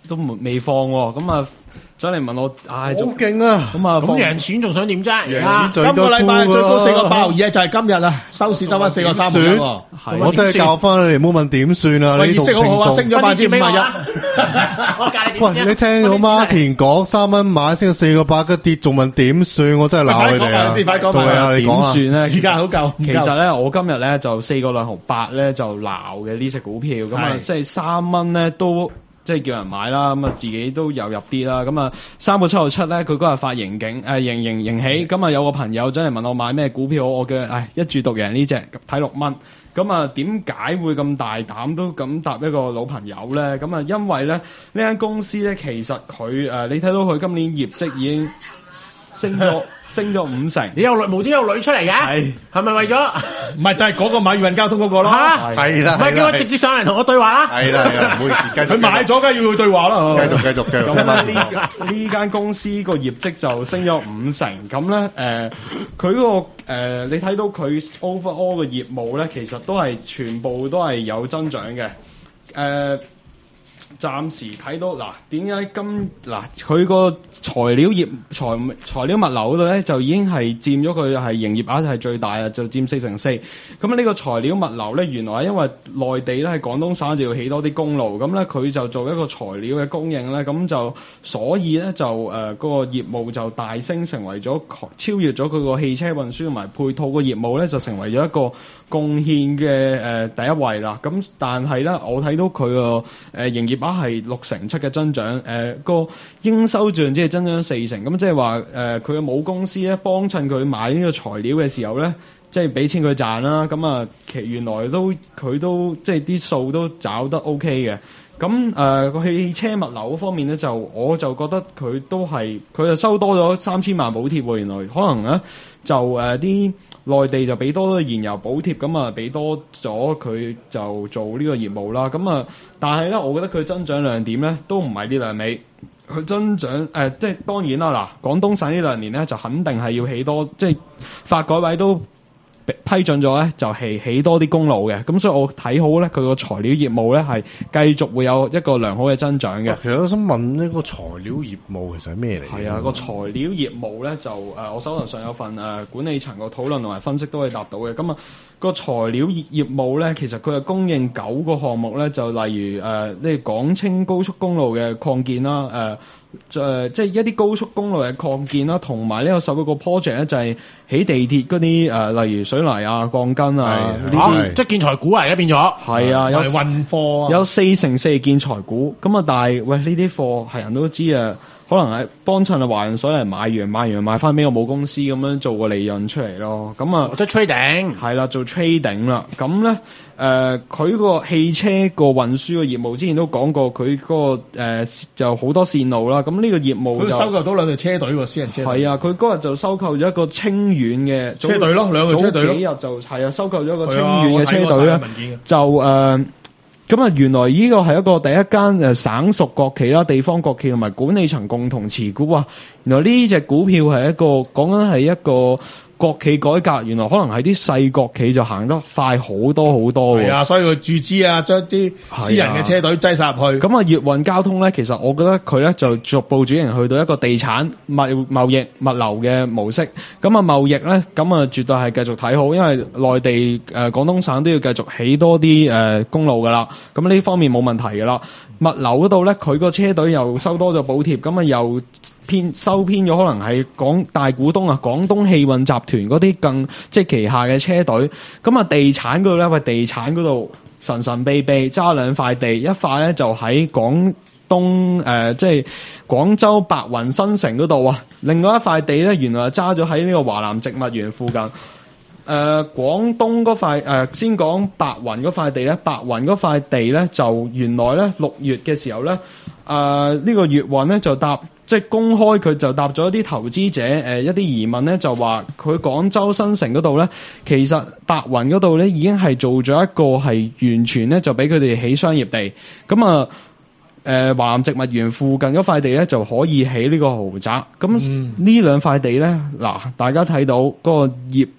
都未放喎，咁啊走嚟問我，唉， 好勁啊！ 咁啊， 咁贏錢仲想點啫？ 贏錢最今多個禮拜最高四個八毫二啊！ 就係今日啊，收市收翻四個三毫一喎。 我真係教翻你哋，唔好問點算啊！ 喂， 你業績好好啊，升咗百分之五十一。 我教你點喂，你聽到 Martin 講三蚊買升到四個八，嘅跌仲問點算？我真係鬧佢哋啊！ 先快講對啊，你講啊！ 點算咧？ 時間好夠。 其實咧，我今日咧就四個兩毫八咧就鬧嘅呢隻股票，咁啊即係三蚊咧都。即係叫人買啦，咁啊自己都有入啲啦，咁啊三個七號七咧，佢嗰日發盈警，誒盈盈盈起，咁啊有個朋友真係問我買咩股票，我嘅唉一注獨贏呢隻睇六蚊，咁啊點解會咁大膽都咁答一個老朋友咧？咁啊因為咧呢間公司咧其實佢誒你睇到佢今年業績已經升咗升咗五成， 你有女無端有女出嚟嘅，係係咪為咗？ 唔係就係嗰個買運交通嗰個咯， 嚇係啦， 唔係叫我直接上嚟同我對話啦。 係啦係啦，唔好意思，繼續。 佢買咗，梗係要去對話啦。 繼續繼續繼續。 咁呢呢間公司個業績就升咗五成，咁咧誒佢個誒你睇到佢 overall 嘅業務咧，其實都係全部都係有增長嘅，誒、呃。暫時睇到嗱，點解今嗱佢個材料業材材料物流嗰度咧，就已經係佔咗佢係營業額係最大啊，就佔四成四。咁呢個材料物流咧，原來係因為內地咧喺廣東省就要起多啲公路，咁咧佢就做一個材料嘅供應咧，咁就所以咧就誒嗰、呃那個業務就大升，成為咗超越咗佢個汽車運輸同埋配套嘅業務咧，就成為咗一個貢獻嘅誒第一位啦。咁但係咧，我睇到佢個誒營業額係六成七嘅增長，誒、呃、個應收賬只係增長四成，咁即係話誒佢嘅母公司咧幫襯佢買呢個材料嘅時候咧，即係俾錢佢賺啦。咁啊，其原來都佢都即係啲數都找得 O K 嘅。咁誒個汽車物流嗰方面咧，就我就覺得佢都係佢就收多咗三千萬補貼喎。原來可能咧就誒啲、呃、內地就俾多咗燃油補貼，咁啊俾多咗佢就做呢個業務啦。咁啊，但係咧，我覺得佢增長亮點咧都唔係呢兩尾，佢增長誒、呃、即係當然啦。嗱，廣東省呢兩年咧就肯定係要起多，即係發改委都批准咗咧，就係起多啲公路嘅，咁所以我睇好咧佢個材料業務咧係繼續會有一個良好嘅增長嘅。 其實我想問呢個材料業務其實係咩嚟？ 係啊，個材料業務咧就誒、呃，我手頭上有份誒、呃、管理層個討論同埋分析都可以答到嘅。咁啊，個材料業業務咧，其實佢係供應九個項目咧，就例如誒呢個廣清高速公路嘅擴建啦，誒、呃。誒、呃，即係一啲高速公路嘅擴建啦，同埋呢個十一個 project 咧，就係起地鐵嗰啲誒，例如水泥啊、鋼筋啊，呢啲即係建材股啊，而家變咗。 係啊，有運貨啊， 有四成四建材股，咁啊，但係喂呢啲貨係人都知啊。可能係幫襯啊華潤水泥買完賣完賣翻俾個母公司咁樣做個利潤出嚟咯，咁啊即係 trading 係啦，做 trading 啦，咁咧誒佢個汽車個運輸嘅業務之前都講過，佢嗰、那個誒、呃、就好多線路啦，咁呢個業務就佢收購到兩隊車隊喎，私人車隊。 係啊，佢嗰日就收購咗一個清遠嘅車隊咯，兩個車隊咯。 早幾日就係啊，收購咗一個清遠嘅車隊咧，就誒。呃咁啊，原來呢個係一個第一間誒省屬國企啦、地方國企同埋管理層共同持股啊。原來呢隻股票係一個講緊係一個國企改革，原來可能係啲細國企就行得快好多好多喎。 係啊，所以佢注資啊，將啲私人嘅車隊擠晒入去。 咁啊，粵運交通咧，其實我覺得佢咧就逐步轉型去到一個地產貿貿易物流嘅模式。咁啊，貿易咧，咁啊，絕對係繼續睇好，因為內地誒、呃、廣東省都要繼續起多啲誒、呃、公路噶啦。咁呢方面冇問題噶啦。物流嗰度咧，佢個車隊又收多咗補貼，咁啊又偏收偏咗，可能係廣大股東啊，廣東汽運集團嗰啲更即係旗下嘅車隊。咁啊，地產嗰度咧，喂，地產嗰度神神秘秘揸兩塊地，一塊咧就喺廣東誒、呃，即係廣州白雲新城嗰度啊，另外一塊地咧，原來揸咗喺呢個華南植物園附近。誒、呃、廣東嗰塊誒、呃、先講白雲嗰塊地咧，白雲嗰塊地咧就原來咧六月嘅時候咧，誒、呃、呢、呢個粵運咧就答即係公開佢就答咗一啲投資者誒、呃、一啲疑問咧，就話佢廣州新城嗰度咧，其實白雲嗰度咧已經係做咗一個係完全咧就俾佢哋起商業地，咁啊誒華南植物園附近嗰塊地咧就可以起呢個豪宅，咁呢兩塊地咧嗱，大家睇到嗰個業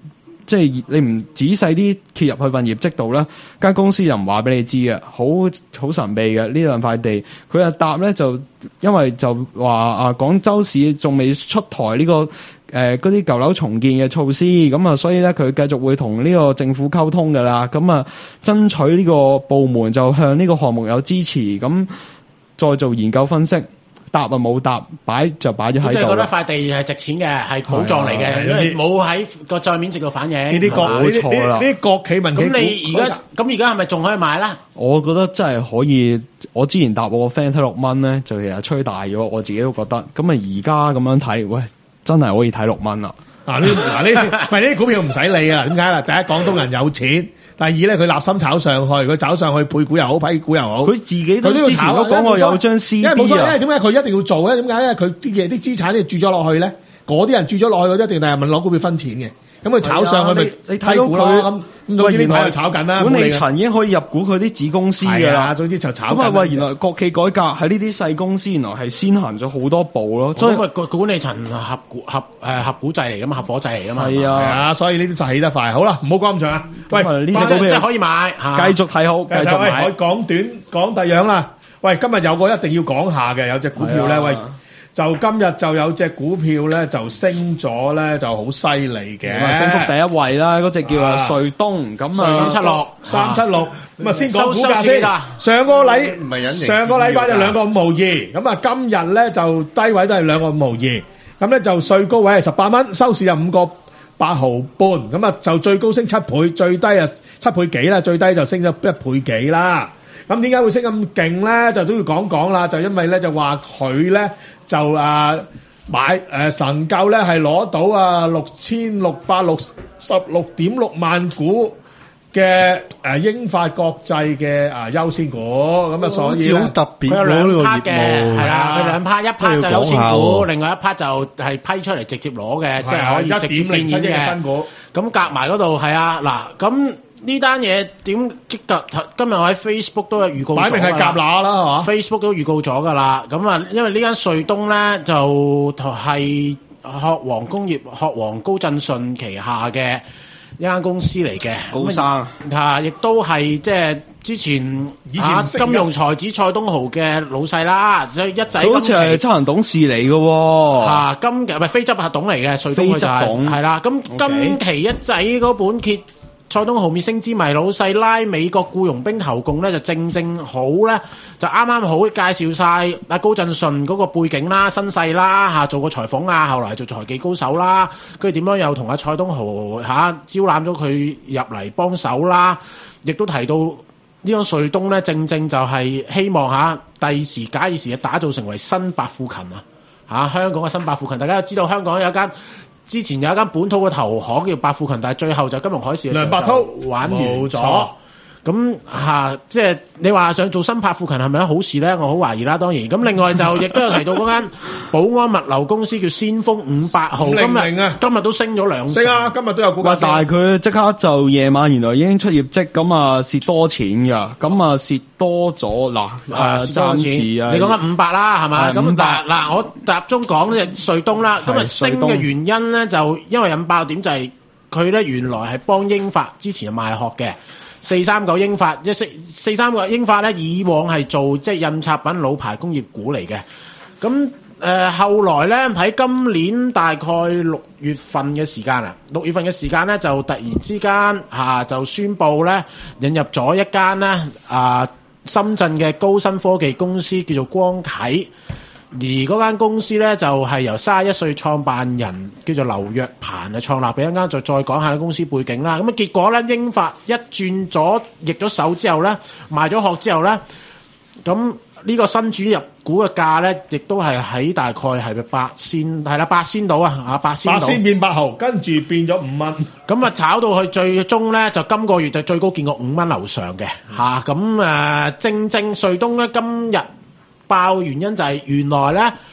即係你唔仔細啲揭入去份業績度咧，間公司就唔話俾你知嘅，好好神秘嘅呢兩塊地。佢就答咧就因為就話啊廣州市仲未出台呢、這個誒嗰啲舊樓重建嘅措施，咁啊所以咧佢繼續會同呢個政府溝通噶啦，咁啊爭取呢個部門就向呢個項目有支持，咁再做研究分析。答啊冇答，擺就擺咗喺度。 即係覺得塊地係值錢嘅，係寶藏嚟嘅，因為冇喺個帳面值度反映。 呢啲國冇錯啦，呢啲國企民企股。 咁你而家咁而家係咪仲可以買啦？ 我覺得真係可以。我之前答我個 friend 睇六蚊咧，就其實吹大咗，我自己都覺得。咁啊而家咁樣睇，喂，真係可以睇六蚊啦。 嗱呢嗱呢，唔係呢啲股票唔使理啊？點解啦？第一，廣東人有錢；第二咧，佢立心炒上去，佢炒上去配股又好，批股又好。 佢自己都之前都講過有張 C D 啊。因為冇所謂，因為點解佢一定要做咧？點解？因為佢啲嘢啲資產咧注咗落去咧，嗰啲人注咗落去，佢一定第日問攞股票分錢嘅。咁佢炒上去咪你睇到佢咁， 咁總之呢排又炒緊啦。 管理層已經可以入股佢啲子公司㗎啦。 總之就炒緊。 咁啊喂，原來國企改革喺呢啲細公司，原來係先行咗好多步咯。所以個管理層合股合誒合股制嚟噶嘛，合夥制嚟噶嘛。 係啊， 係啊，所以呢啲就起得快。好啦，唔好講咁長啊。喂， 呢隻股票即係可以買， 繼續睇好，繼續買。 我講短講第樣啦。喂，今日有個一定要講下嘅，有隻股票咧，喂。就今日就有隻股票咧，就升咗咧，就好犀利嘅。 升幅第一位啦，嗰隻叫啊瑞東，咁啊三七六， 三七六。咁啊，先講股價收先。上個禮唔係隱形上個禮拜就兩個五毫二，咁啊今日咧就低位都係兩個五毫二，咁咧就最高位係十八蚊，收市就五個八毫半，咁啊就最高升七倍，最低啊七倍幾啦，最低就升咗一倍幾啦。咁點解會升咁勁咧？就都要講講啦，就因為咧就話佢咧。就啊買誒能夠咧係攞到啊六千六百六十六點六萬股嘅誒英發國際嘅啊優先股，咁啊所以好特別佢有兩 part 嘅， 係係啦，佢兩 part，一 part 就優先股，另外一 part 就係批出嚟直接攞嘅，即係可以直接變現嘅新股。咁夾埋嗰度係啊嗱咁。呢單嘢點今今日我喺 Facebook 都有預告咗，擺明係夾乸啦，係嘛 ？Facebook 都預告咗噶啦。咁啊，因為呢間瑞東咧就係學王工業、學王高振順旗下嘅一間公司嚟嘅。 高生嚇，亦都係即係之前以前金融才子蔡東豪嘅老細啦，所以一仔好似係執行董事嚟嘅喎。 嚇，今唔係非執行董嚟嘅，瑞東佢就係係啦。咁今期一仔嗰本揭。蔡東豪滅星之謎老細拉美國僱傭兵投共咧，就正正好咧，就啱啱好介紹晒阿高振順嗰個背景啦、身世啦嚇，做過裁縫啊，後來做財技高手啦，跟住點樣又同阿蔡東豪嚇招攬咗佢入嚟幫手啦，亦都提到呢個瑞東咧，正正就係希望嚇第時假以時日打造成為新百富勤啊嚇，香港嘅新百富勤，大家都知道香港有一間。之前有一間本土嘅投行叫百富勤，但係最後就金融海嘯嘅時候就玩完咗。咁嚇，即係你話想做新百富勤係咪一好事咧？我好懷疑啦，當然。咁另外就亦都有提到嗰間保安物流公司叫先鋒五百號，今日今日都升咗兩成。 升啊！今日都有股價升。 但係佢即刻就夜晚原來已經出業績，咁啊蝕多錢㗎，咁啊蝕多咗嗱誒暫時啊。 你講緊五百啦，係咪？咁五百嗱，我集中講呢隻瑞東啦。今日升嘅原因咧，就因為引爆點就係佢咧原來係幫英發之前賣殼嘅。四三九英發，一四四三九英發咧，以往係做即係印刷品老牌工業股嚟嘅。咁誒、呃、後來咧喺今年大概六月份嘅時間啊，六月份嘅時間咧就突然之間嚇、啊、就宣布咧引入咗一間咧啊深圳嘅高新科技公司叫做光啟。而嗰間公司咧就係由三十一歲創辦人叫做劉若鵬嘅創立，俾一間就再講下啲公司背景啦。咁啊結果咧，英發一轉咗易咗手之後咧，賣咗殼之後咧，咁呢個新主入股嘅價咧，亦都係喺大概係八仙係啦，八仙到啊，啊八仙到。 八仙變八毫，跟住變咗五蚊。 咁啊炒到去最終咧，就今個月就最高見過五蚊樓上嘅嚇。咁誒正正瑞東咧今日爆原因就係原來咧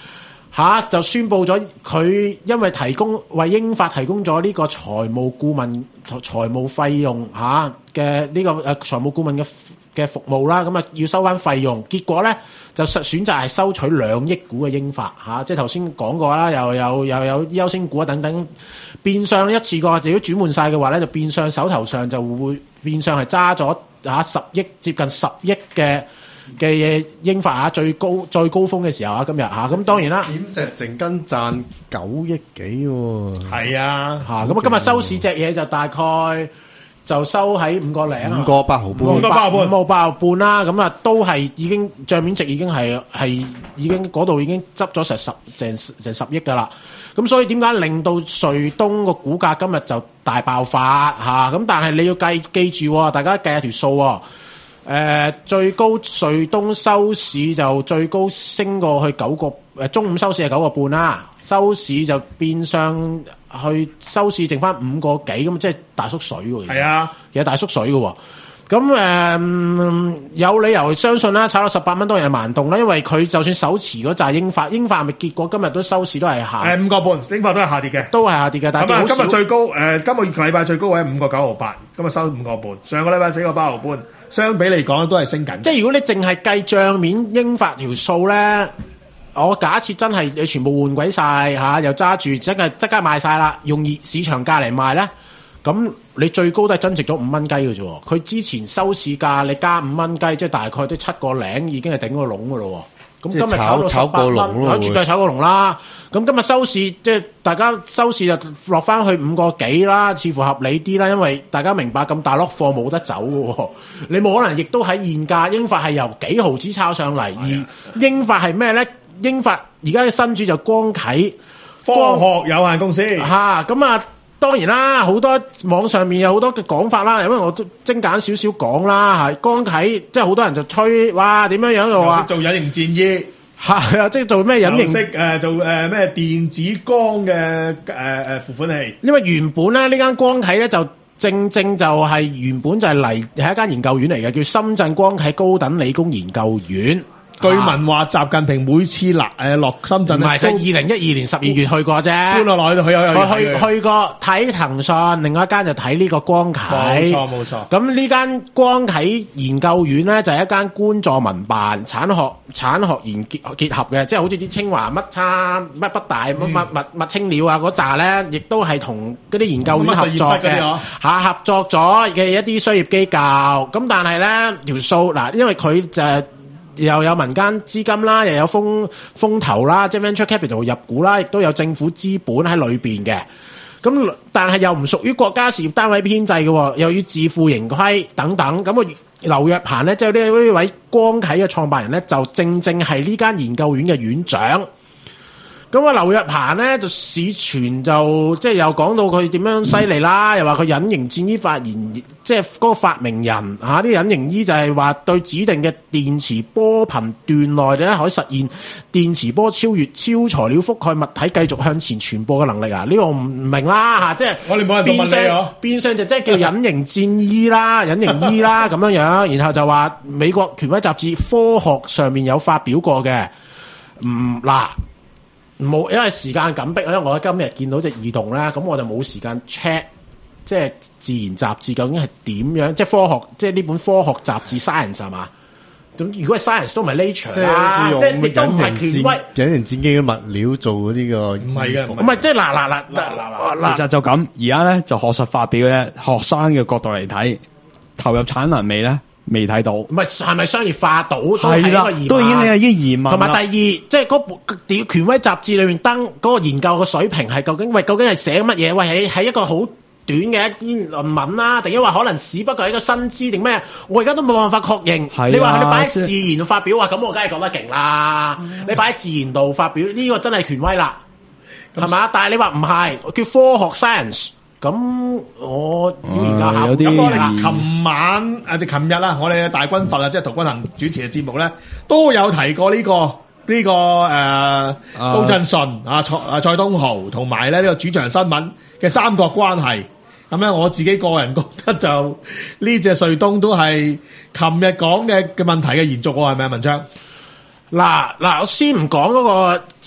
嚇就宣布咗佢因為提供為英法提供咗呢個財務顧問財務費用嚇嘅呢個誒財務顧問嘅嘅服務啦，咁啊要收翻費用，結果咧就實選擇係收取兩億股嘅英法嚇，即係頭先講過啦，又有又有優升股啊等等，變相一次過如果轉換晒嘅話咧，就變相手頭上就會變相係揸咗嚇十億接近十億嘅。嘅嘢英法啊，最高最高峰嘅時候啊，今日嚇咁當然啦， 點石成金賺九億幾喎， 係啊嚇咁啊，今日收市隻嘢就大概就收喺五個零， 五個八毫半， 五個八毫半，五個八毫半啦，咁啊都係已經帳面值已經係係已經嗰度已經執咗成十成成十億噶啦，咁所以點解令到瑞東個股價今日就大爆發嚇？咁但係你要計記住喎，大家計下條數喎。誒、呃、最高瑞東收市就最高升過去九個誒、呃、中午收市係九個半啦，收市就變相去收市剩翻五個幾咁，即係大縮水喎。 係啊， 其實大縮水嘅喎。咁誒、呃、有理由相信啦，炒到十八蚊當然係慢動啦，因為佢就算手持嗰紮英法，英法咪結果今日都收市都係下誒五個半，英法都係下跌嘅， 都係下跌嘅。但係咁啊，今日最高誒、呃、今個月禮拜最高位五個九毫八，今日收五個半，上個禮拜四個八毫半。相比嚟講都係升緊， 即係如果你淨係計帳面英法條數咧，我假設真係你全部換鬼晒，嚇，又揸住即係即刻賣晒啦，用熱市場價嚟賣咧，咁你最高都係增值咗五蚊雞嘅啫喎。佢之前收市價你加五蚊雞，即係大概都七個零已經係頂個籠嘅咯喎。咁今日炒到十八蚊，絕對炒個籠啦。咁今日收市即係大家收市就落翻去五個幾啦，似乎合理啲啦。因為大家明白咁大粒貨冇得走嘅喎，你冇可能亦都喺現價英法係由幾毫子炒上嚟，而英法係咩咧？英法而家嘅新主就光啟科學有限公司嚇，咁啊。當然啦，好多網上面有好多嘅講法啦，因為我都精簡少少講啦嚇。光啟即係好多人就吹，哇點樣樣又話做隱形戰衣， 係啊，即係做咩隱形？ 識誒做誒咩電子光嘅誒誒付款器。因為原本咧呢間光啟咧就正正就係原本就係嚟係一間研究院嚟嘅，叫深圳光啟高等理工研究院。 據聞話習近平每次嗱誒落深圳， 唔係佢二零一二年十二月去過啫， 搬落來去有有去去去過睇騰訊，另外一間就睇呢個光啟。 冇錯冇錯。咁呢間光啟研究院咧就係一間官助民辦產學產學研結結合嘅，即係好似啲清華乜差乜北大乜乜乜乜青鳥啊嗰扎咧，亦都係同嗰啲研究院合作嘅嚇合作咗嘅一啲商業機構。咁但係咧條數嗱，因為佢就係又有民間資金啦，又有風風投啦，即係 venture capital 入股啦，亦都有政府資本喺裏邊嘅。咁但係又唔屬於國家事業單位編制嘅，又要自負盈虧等等。咁個劉若鵬咧，即係呢位光啟嘅創辦人咧，就正正係呢間研究院嘅院長。咁啊，劉若鵬咧就市傳就即係又講到佢點樣犀利啦，又話佢隱形戰衣發言，即係嗰個發明人嚇啲隱形衣就係話對指定嘅電磁波頻段內咧可以實現電磁波超越超材料覆蓋物體繼續向前傳播嘅能力啊！呢個唔明啦嚇，即係我哋冇人變相變相就即係叫隱形戰衣啦、隱形衣啦咁樣樣，然後就話美國權威雜誌科學上面有發表過嘅，唔嗱。冇，因為時間緊迫，因為我今日見到隻異動咧，咁我就冇時間 check，即係自然雜誌究竟係點樣，即係科學，即係呢本科學雜誌 Science 係嘛？咁如果係 Science 都唔係 Nature 啦，即係亦都唔係權威。 隱形戰機嘅物料做嗰啲個唔係嘅， 唔係即係嗱嗱嗱嗱嗱， 其實就咁，而家咧就學術發表咧，學生嘅角度嚟睇，投入產能未咧？未睇到，唔係係咪商業化到都係一個疑問， 都已經係一個疑問。 同埋第二，即係嗰部權威雜誌裏面登嗰個研究嘅水平係究竟，喂究竟係寫乜嘢？喂係係一個好短嘅一篇論文啦，定抑或可能只不過係一個新知定咩？我而家都冇辦法確認。你話你擺喺自然度發表啊，咁我梗係覺得勁啦。嗯、你擺喺自然度發表呢、呢個真係權威啦，係嘛？但係你話唔係，叫科學 science。咁我要研究下。 咁我哋琴晚啊，即係琴日啦，我哋嘅大軍閥啊，即係陶君行主持嘅節目咧，都有提過呢、呢個呢、呢個誒、呃、高振順啊、蔡啊蔡東豪同埋咧呢個主場新聞嘅三角關係。咁咧我自己個人覺得就呢隻瑞東都係琴日講嘅嘅問題嘅延續喎，係咪啊文章？ 嗱嗱，我先唔講嗰個即係。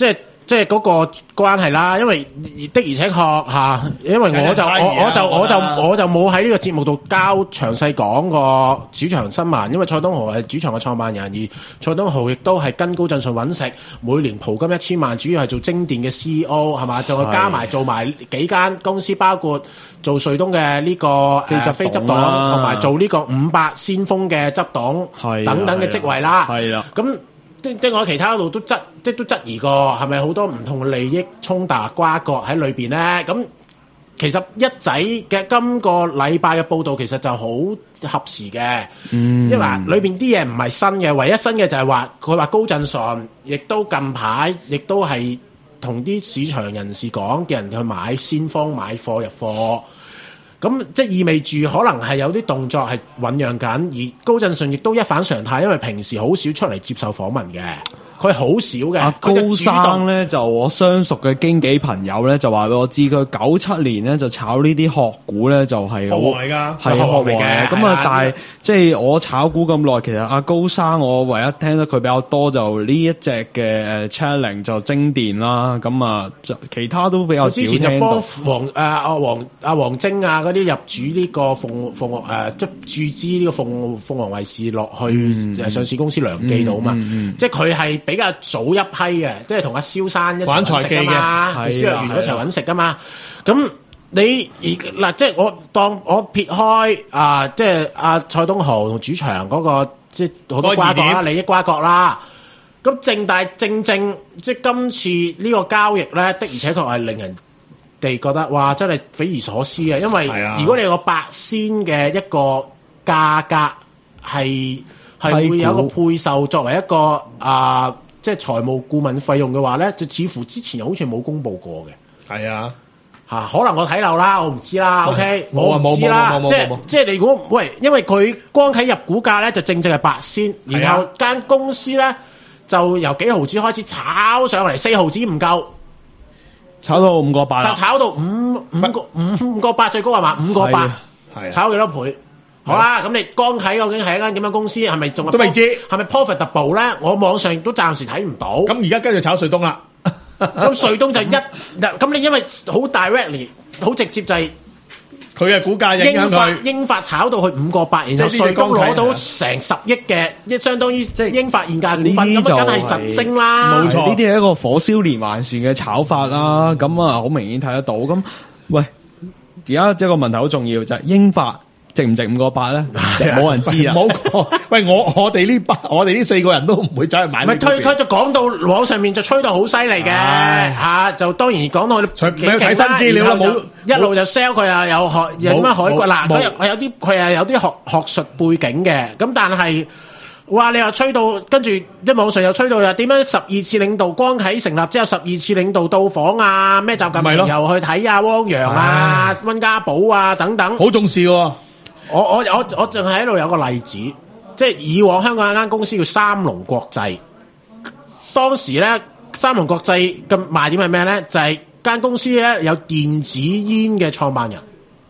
即係嗰個關係啦，因為的而且確嚇，因為我就我我就我就我就冇喺呢個節目度交詳細講個主場新聞，因為蔡東豪係主場嘅創辦人，而蔡東豪亦都係跟高振順揾食，每年蒲金一千萬，主要係做精電嘅 C E O 係嘛，仲係加埋做埋幾間公司，包括做瑞東嘅呢個誒非執黨，同埋做呢個五百先鋒嘅執黨等等嘅職位啦。係啦，咁。即即我喺其他度都質即都質疑過，係咪好多唔同利益衝突瓜葛喺裏邊咧？咁其實一仔嘅今個禮拜嘅報導其實就好合時嘅，嗯，因為嗱裏邊啲嘢唔係新嘅，唯一新嘅就係話佢話高振順亦都近排亦都係同啲市場人士講，叫人去買先鋒買貨入貨。咁即係意味住可能係有啲動作係醖釀緊，而高振順亦都一反常態，因為平時好少出嚟接受訪問嘅，佢好少嘅。 阿高生咧就我相熟嘅經紀朋友咧就話俾我知，佢九七年咧就炒呢啲殼股咧就係好嚟㗎， 係殼嚟嘅。咁啊，但係即係我炒股咁耐，其實阿高生我唯一聽得佢比較多就呢一隻嘅誒 challenge 就精電啦。咁啊，其他都比較少聽到。之前就幫黃誒阿黃阿黃晶啊嗰啲入主呢個鳳鳳誒即注資呢個鳳鳳凰衛視落去誒上市公司良記度啊嘛，嗯嗯嗯、即係佢係比較早一批嘅，即係同阿蕭山一齊揾食噶嘛，同蕭若元一齊揾食噶嘛。咁你而嗱，即係我當我撇開啊，即係阿蔡東豪同主場嗰、那個即係好多瓜葛啦，利益瓜葛啦。咁正大正正即係今次呢個交易咧，的而且確係令人哋覺得哇，真係匪夷所思嘅。因為如果你有個八仙嘅一個價格係係會有一個配售作為一個啊。呃即係財務顧問費用嘅話咧，就似乎之前好似冇公佈過嘅。係啊，嚇、啊，可能我睇漏啦，我唔知啦。OK，我唔知啦。即係即係你如果喂，因為佢光睇入股價咧，就正正係八仙，然後間公司咧就由幾毫子開始炒上嚟，四毫子唔夠，炒到五個八，就炒到五五個五五個八最高係嘛？五個八，炒幾多倍？好啦，咁你光睇究竟係一間點樣公司，係咪仲都未知，係咪 profitable 咧？我網上都暫時睇唔到。咁而家跟住炒瑞東啦，咁瑞東就一咁你因為好 directly 好直接就係佢嘅股價影響佢，英法炒到去五個八，然後瑞東攞到成十億嘅，一相當於即係英法現價股份，咁啊梗係實升啦。冇錯，呢啲係一個火燒連環船嘅炒法啦。咁啊好明顯睇得到。咁喂，而家一個問題好重要就係英法。值唔值五個八咧？冇人知啊！冇講，喂，我我哋呢班，我哋呢四個人都唔會走去買。唔係推佢就講到網上面就吹到好犀利嘅嚇，就當然講到佢睇新資料啦，冇一路就 sell 佢啊，有學有乜海國嗱，佢有有啲佢係有啲學學術背景嘅，咁但係哇，你話吹到跟住一網上又吹到又點樣十二次領導光啟成立之後十二次領導到訪啊，咩習近平又去睇啊，汪洋啊、溫家寶啊等等，好重視喎。我我我我淨係喺度有個例子，即係以往香港有間公司叫三龍國際，當時咧三龍國際嘅賣點係咩咧？就係、是、間公司咧有電子煙嘅創辦人。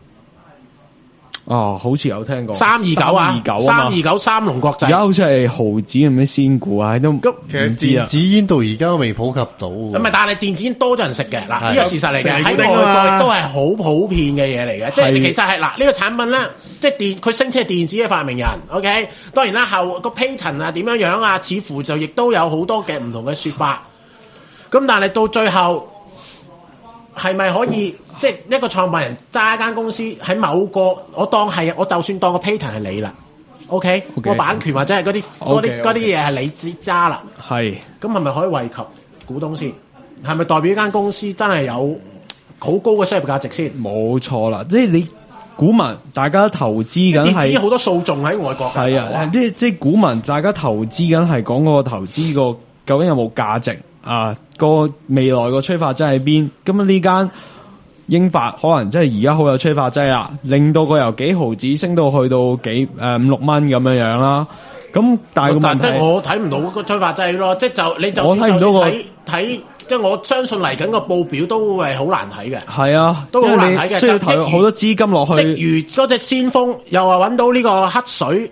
哦，好似有聽過三二九啊，三二九三龍國際，而家好似係毫子咁樣仙股啊，都唔知啊。其實電子煙到而家都未普及到。咁咪但係電子煙多咗人食嘅，嗱呢個事實嚟嘅，喺外國都係好普遍嘅嘢嚟嘅。即係其實係嗱呢個產品咧，即係電佢聲稱係電子嘅發明人 ，OK， 當然啦後個 patent 啊點樣樣啊，似乎就亦都有好多嘅唔同嘅說法。咁但係到最後係咪可以？即係一個創辦人揸一間公司喺某個，我當係我就算當個 patent 係你啦 ，OK， 個、okay, 版權或者係嗰啲嗰啲嗰啲嘢係你自揸啦，係，咁係咪可以惠及股東先？係咪代表呢間公司真係有好高嘅商業價值先？冇錯啦，即係你股民大家投資緊係，知好多訴訟喺外國，係啊，即係即係股民大家投資緊係講嗰個投資個究竟有冇價值啊？個未來個催化劑喺邊？咁啊呢間。英法可能真係而家好有催化劑啦，令到佢由幾毫子升到去到幾誒、呃、五六蚊咁樣樣啦。咁但係個問題，即係我睇唔到個催化劑咯。即係就你就算我睇唔到個睇，即係我相信嚟緊個報表都係好難睇嘅。係啊，都好難睇嘅，需要投好多資金落去。即如嗰隻先鋒又話揾到呢個黑水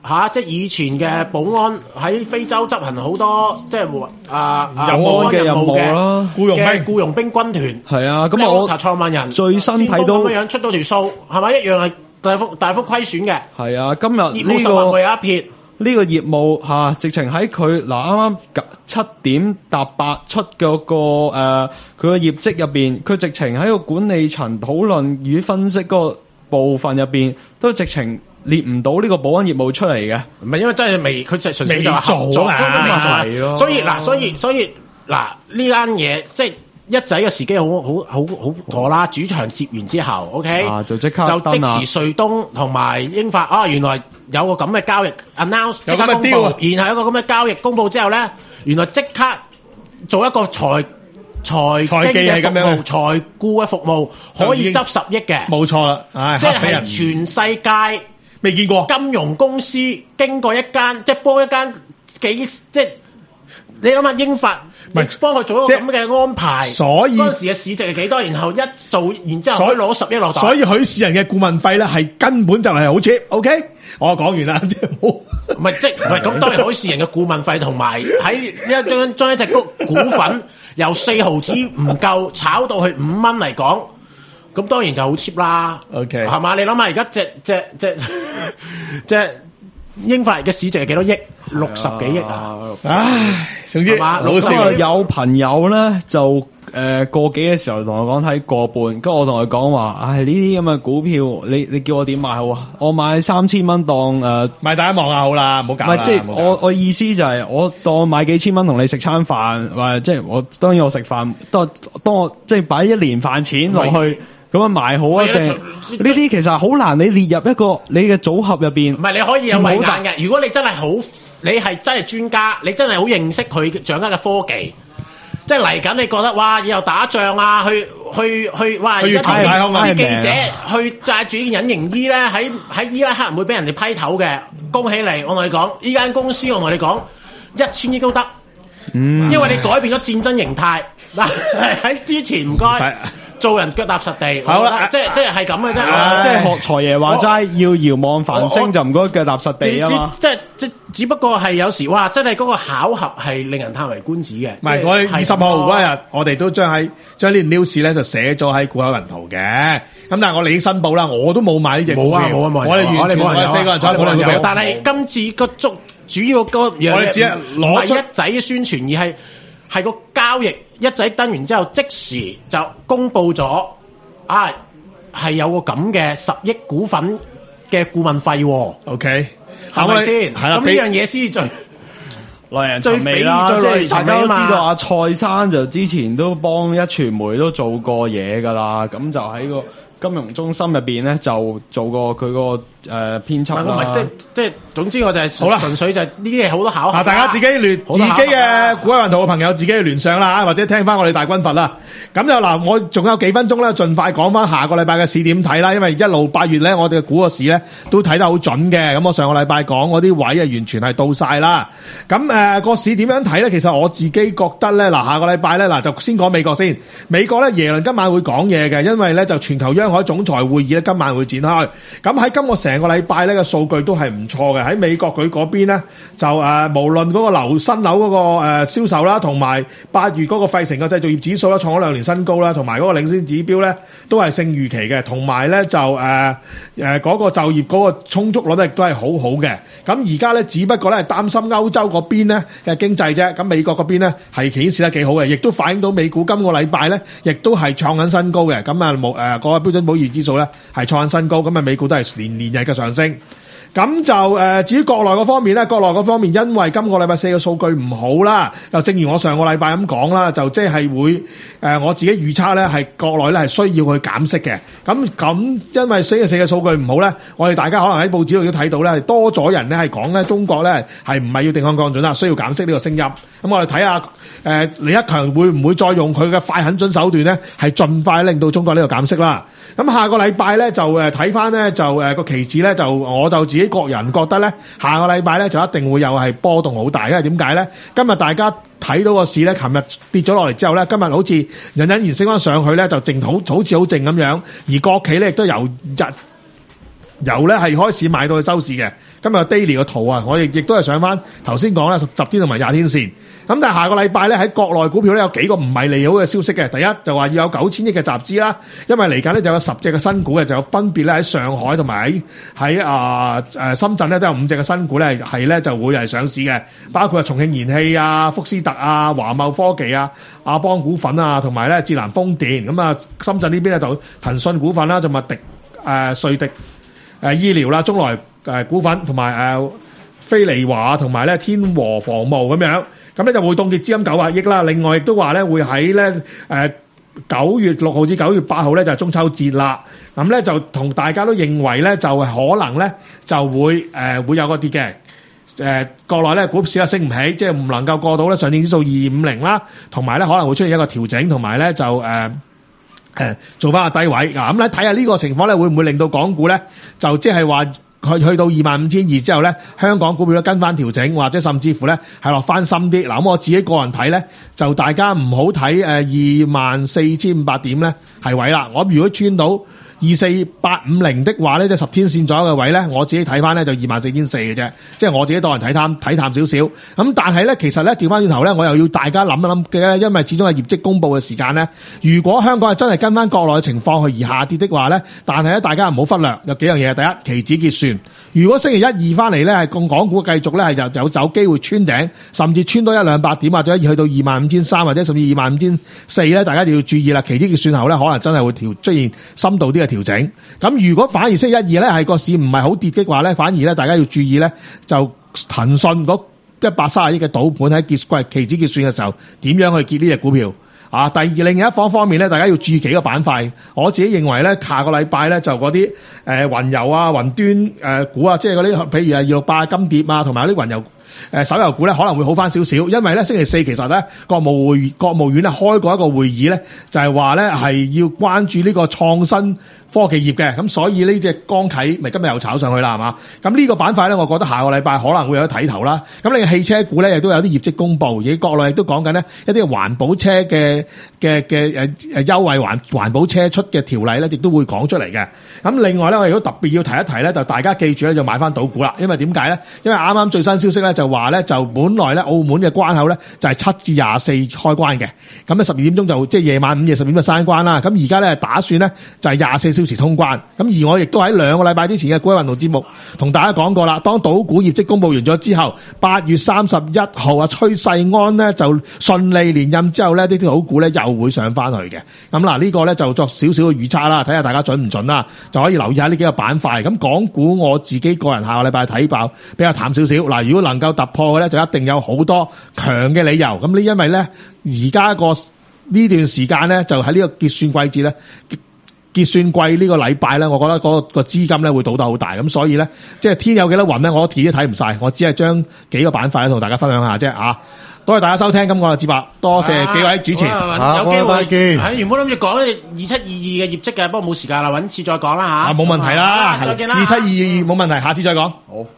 嚇，即係以前嘅保安喺非洲執行好多即係啊啊任務嘅任務啦， 僱傭兵僱傭兵軍團係啊，咁我創辦人最新睇到咁樣出到條數係咪一樣係大幅大幅虧損嘅？ 係啊，今日呢、 業務這個實有一撇。 呢個業務嚇、啊，直情喺佢嗱啱啱七點搭八出嗰、那個誒佢個業績入邊，佢直情喺個管理層討論與分析嗰個部分入邊，都直情列唔到呢個保安業務出嚟嘅。 唔係因為真係未，佢就純粹就話合作啊， 係咯。 所以嗱，所以所以嗱呢間嘢即係一仔嘅時機好好好好妥啦。主場接完之後 ，OK， 啊就即刻就即時瑞東同埋英法啊，原來有個咁嘅交易 announce 即刻公佈，然後有一個咁嘅交易公佈之後咧，原來即刻做一個財財經嘅服務、財顧嘅服務，可以執十億嘅， 冇錯啦，唉， 即嚇死人！ 係全世界未見過金融公司經過一間，即係幫一間幾即係你諗下英法，你幫佢做一個咁嘅安排， 所以嗰陣時嘅市值係幾多？然後一做，然之後可以攞十億落袋。 所以許仕仁嘅顧問費咧係根本就係好 cheap。OK， 我講完啦，即係冇。 唔係即係唔係咁，當然許仕仁嘅顧問費同埋喺一將將一隻股股份由四毫子唔夠炒到去五蚊嚟講，咁當然就好 cheap 啦。 OK， 係嘛？你諗下而家隻隻隻隻英法嘅市值係幾多億？六十幾億啊！ 唉，總之老師有朋友咧就誒、呃、過幾嘅時候同我講睇過半，跟住我同佢講話，唉呢啲咁嘅股票，你你叫我點買好啊？我買三千蚊當誒、呃、 買大家望下好啦，唔好搞啦。 唔係即係我我意思就係、是、我當買幾千蚊同你食餐飯，或即係我當然我食飯，當當我即係擺一年飯錢落去。咁樣買好啊？定呢啲其實好難，你列入一個你嘅組合入邊。 唔係你可以有遺眼嘅。如果你真係好，你係真係專家，你真係好認識佢掌握嘅科技，即係嚟緊你覺得哇，以後打仗啊，去去去哇，而家啲記者去揸住件隱形衣咧，喺喺伊拉克唔會俾人哋批頭嘅。恭喜你，我同你講，呢間公司我同你講，一千億都得。嗯，因為你改變咗戰爭形態嗱，喺之前唔該。做人腳踏實地，好啦，即係即係係咁嘅啫， 即係學財爺話齋，要遙望繁星就唔該腳踏實地啊嘛。 即係即只不過係有時哇，真係嗰個巧合係令人歎為觀止嘅。 唔係我哋二十號嗰日，我哋都將喺將呢條 news 咧就寫咗喺股口雲圖嘅。咁但係我利益申報啦，我都冇買呢隻股票。冇啊冇啊冇！我哋完全我哋四個人坐喺冇人有。 但係今次個主主要個樣我哋只係攞出一仔嘅宣傳，而係係個交易。一仔登完之後，即時就公佈咗，啊，係有個咁嘅十億股份嘅顧問費喎。 OK， 係咪先？係啦，咁呢樣嘢先至最耐人尋味啦。即係大家都知道阿蔡生就之前都幫一傳媒都做過嘢㗎啦，咁就喺個金融中心入邊咧就做過佢個誒編輯啦。 唔係即即係總之我就係好啦，純粹就係呢啲嘢好多巧合。 大家自己聯自己嘅股海雲圖嘅朋友自己去聯想啦，或者聽翻我哋大軍閥啦。咁就嗱，我仲有幾分鐘咧，盡快講翻下個禮拜嘅市點睇啦。因為一路八月咧，我哋嘅股個市咧都睇得好準嘅。咁我上個禮拜講嗰啲位啊，完全係到晒啦。咁誒個市點樣睇咧？其實我自己覺得咧，嗱下個禮拜咧，嗱就先講美國先。美國咧，耶倫今晚會講嘢嘅，因為咧就全球央行總裁會議咧今晚會展開。咁喺今個成個禮拜咧嘅數據都係唔錯嘅。喺美國佢嗰邊咧就誒、呃、無論嗰個樓新樓嗰個誒銷售啦，同埋八月嗰個費城嘅製造業指數啦，創咗兩年新高啦，同埋嗰個領先指標咧都係勝預期嘅，同埋咧就誒誒嗰個就業嗰個充足率亦都係好好嘅。咁而家咧只不過咧係擔心歐洲嗰邊咧嘅經濟啫，咁美國嗰邊咧係顯示得幾好嘅，亦都反映到美股今個禮拜咧亦都係創緊新高嘅。咁啊冇誒嗰個標準普爾指數咧係創緊新高，咁啊美股都係連連日嘅上升。咁就誒、呃，至於國內嗰方面咧，國內嗰方面因為今個禮拜四嘅數據唔好啦，就正如我上個禮拜咁講啦，就即係會誒、呃，我自己預測咧係國內咧係需要去減息嘅。咁咁因為星期四嘅數據唔好咧，我哋大家可能喺報紙度都睇到咧，係多咗人咧係講咧中國咧係唔係要定向降準啦，需要減息呢個聲音。咁我哋睇下誒李克強會唔會再用佢嘅快狠準手段咧，係盡快令到中國呢個減息啦。咁下個禮拜咧就誒睇翻咧就誒個期指咧就我就自己個人覺得咧下個禮拜咧就一定會有係波動好大，因為點解咧？今日大家睇到個市咧，琴日跌咗落嚟之後咧，今日好似隱隱然升翻上去咧，就靜好好似好靜咁樣，而國企咧亦都由日由咧係開始買到去收市嘅。今日 daily 個圖啊，我亦亦都係上翻頭先講啦，十天同埋廿天線。咁但係下個禮拜咧喺國內股票咧有幾個唔係利好嘅消息嘅。第一就話要有九千億嘅集資啦，因為嚟緊咧就有十隻嘅新股嘅，就有分別咧喺上海同埋喺喺啊誒深圳咧都有五隻嘅新股咧係咧就會係上市嘅，包括係重慶燃氣啊、福斯特啊、華貿科技啊、亞邦股份啊，同埋咧智南風電。咁啊，深圳呢邊咧就騰訊股份啦，仲有迪誒瑞迪誒醫療啦、中來誒股份同埋誒飛利華同埋咧天和防務咁樣。咁咧就會凍結資金九百億啦。另外亦都話咧會喺咧誒九月六號至九月八號咧就係中秋節啦。咁咧就同大家都認為咧就可能咧就會誒、呃、會有個跌嘅。誒、呃、國內咧股市咧升唔起，即係唔能夠過到咧上證指數二五零啦，同埋咧可能會出現一個調整，同埋咧就誒誒、呃呃、做翻個低位。嗱咁咧睇下呢個情況咧會唔會令到港股咧就即係話，去去到二萬五千二之後咧，香港股票都跟翻調整，或者甚至乎咧係落翻深啲。嗱，咁我自己個人睇咧，就大家唔好睇誒二萬四千五百點咧係位啦。我如果穿到二四八五零的話咧，即係十天線左右嘅位咧，我自己睇翻咧就二萬四千四嘅啫，即係我自己當人睇淡睇淡少少。咁但係咧，其實咧調翻轉頭咧，我又要大家諗一諗嘅，因為始終係業績公佈嘅時間咧。如果香港係真係跟翻國內嘅情況去而下跌的話咧，但係咧大家唔好忽略有幾樣嘢。第一，期指結算，如果星期一二翻嚟咧係共港股繼續咧係有有走機會穿頂，甚至穿多一兩百點，或者去到二萬五千三或者甚至二萬五千四咧，大家就要注意啦。期指結算後咧，可能真係會調出現深度啲嘅調整。咁如果反而星期一二咧係個市唔係好跌嘅話咧，反而咧大家要注意咧，就騰訊嗰一百三十億嘅賭盤喺結季期指結算嘅時候，點樣去結呢隻股票啊？第二另一方方面咧，大家要注意幾個板塊。我自己認為咧，下個禮拜咧就嗰啲誒雲遊啊、雲端誒、呃、股啊，即係嗰啲譬如係二六八金蝶啊，同埋啲雲遊。誒手遊股咧可能會好翻少少，因為咧星期四其實咧國務會國務院咧開過一個會議咧，就係話咧係要關注呢個創新科技業嘅，咁所以呢隻江啟咪今日又炒上去啦，係嘛？咁呢個板塊咧，我覺得下個禮拜可能會有得睇頭啦。咁另外汽車股咧亦都有啲業績公佈，而國內亦都講緊呢一啲環保車嘅嘅嘅誒誒優惠環環保車出嘅條例咧，亦都會講出嚟嘅。咁另外咧，我亦都特別要提一提咧，就大家記住咧就買翻賭股啦，因為點解咧？因為啱啱最新消息咧就話咧就本來咧澳門嘅關口咧就係七至廿四開關嘅，咁咧十二點鐘就即係夜晚午夜十點就閂關啦。咁而家咧打算咧就係廿四小時通關。咁而我亦都喺兩個禮拜之前嘅股海運動節目同大家講過啦，當賭股業績公佈完咗之後，八月三十一號啊，崔世安呢就順利連任之後咧，呢啲賭股咧又會上翻去嘅。咁嗱呢個咧就作少少嘅預測啦，睇下大家準唔準啦，就可以留意下呢幾個板塊。咁港股我自己個人下個禮拜睇爆比較淡少少。嗱，如果能夠突破嘅咧，就一定有好多強嘅理由。咁呢，因為咧而家個呢段時間咧，就喺呢個結算季節咧。結算季呢個禮拜咧，我覺得嗰個資金咧會倒得好大，咁所以咧，即係天有幾多雲咧，我都睇唔晒，我只係將幾個板塊咧同大家分享下啫啊！多謝大家收聽今個節目，多謝幾位主持， 啊、有機會見。係原本諗住講二七二二嘅業績嘅，不過冇時間啦，揾次再講啦吓。 啊，冇問題啦， 再見啦， 二七二二冇問題，下次再講。 好。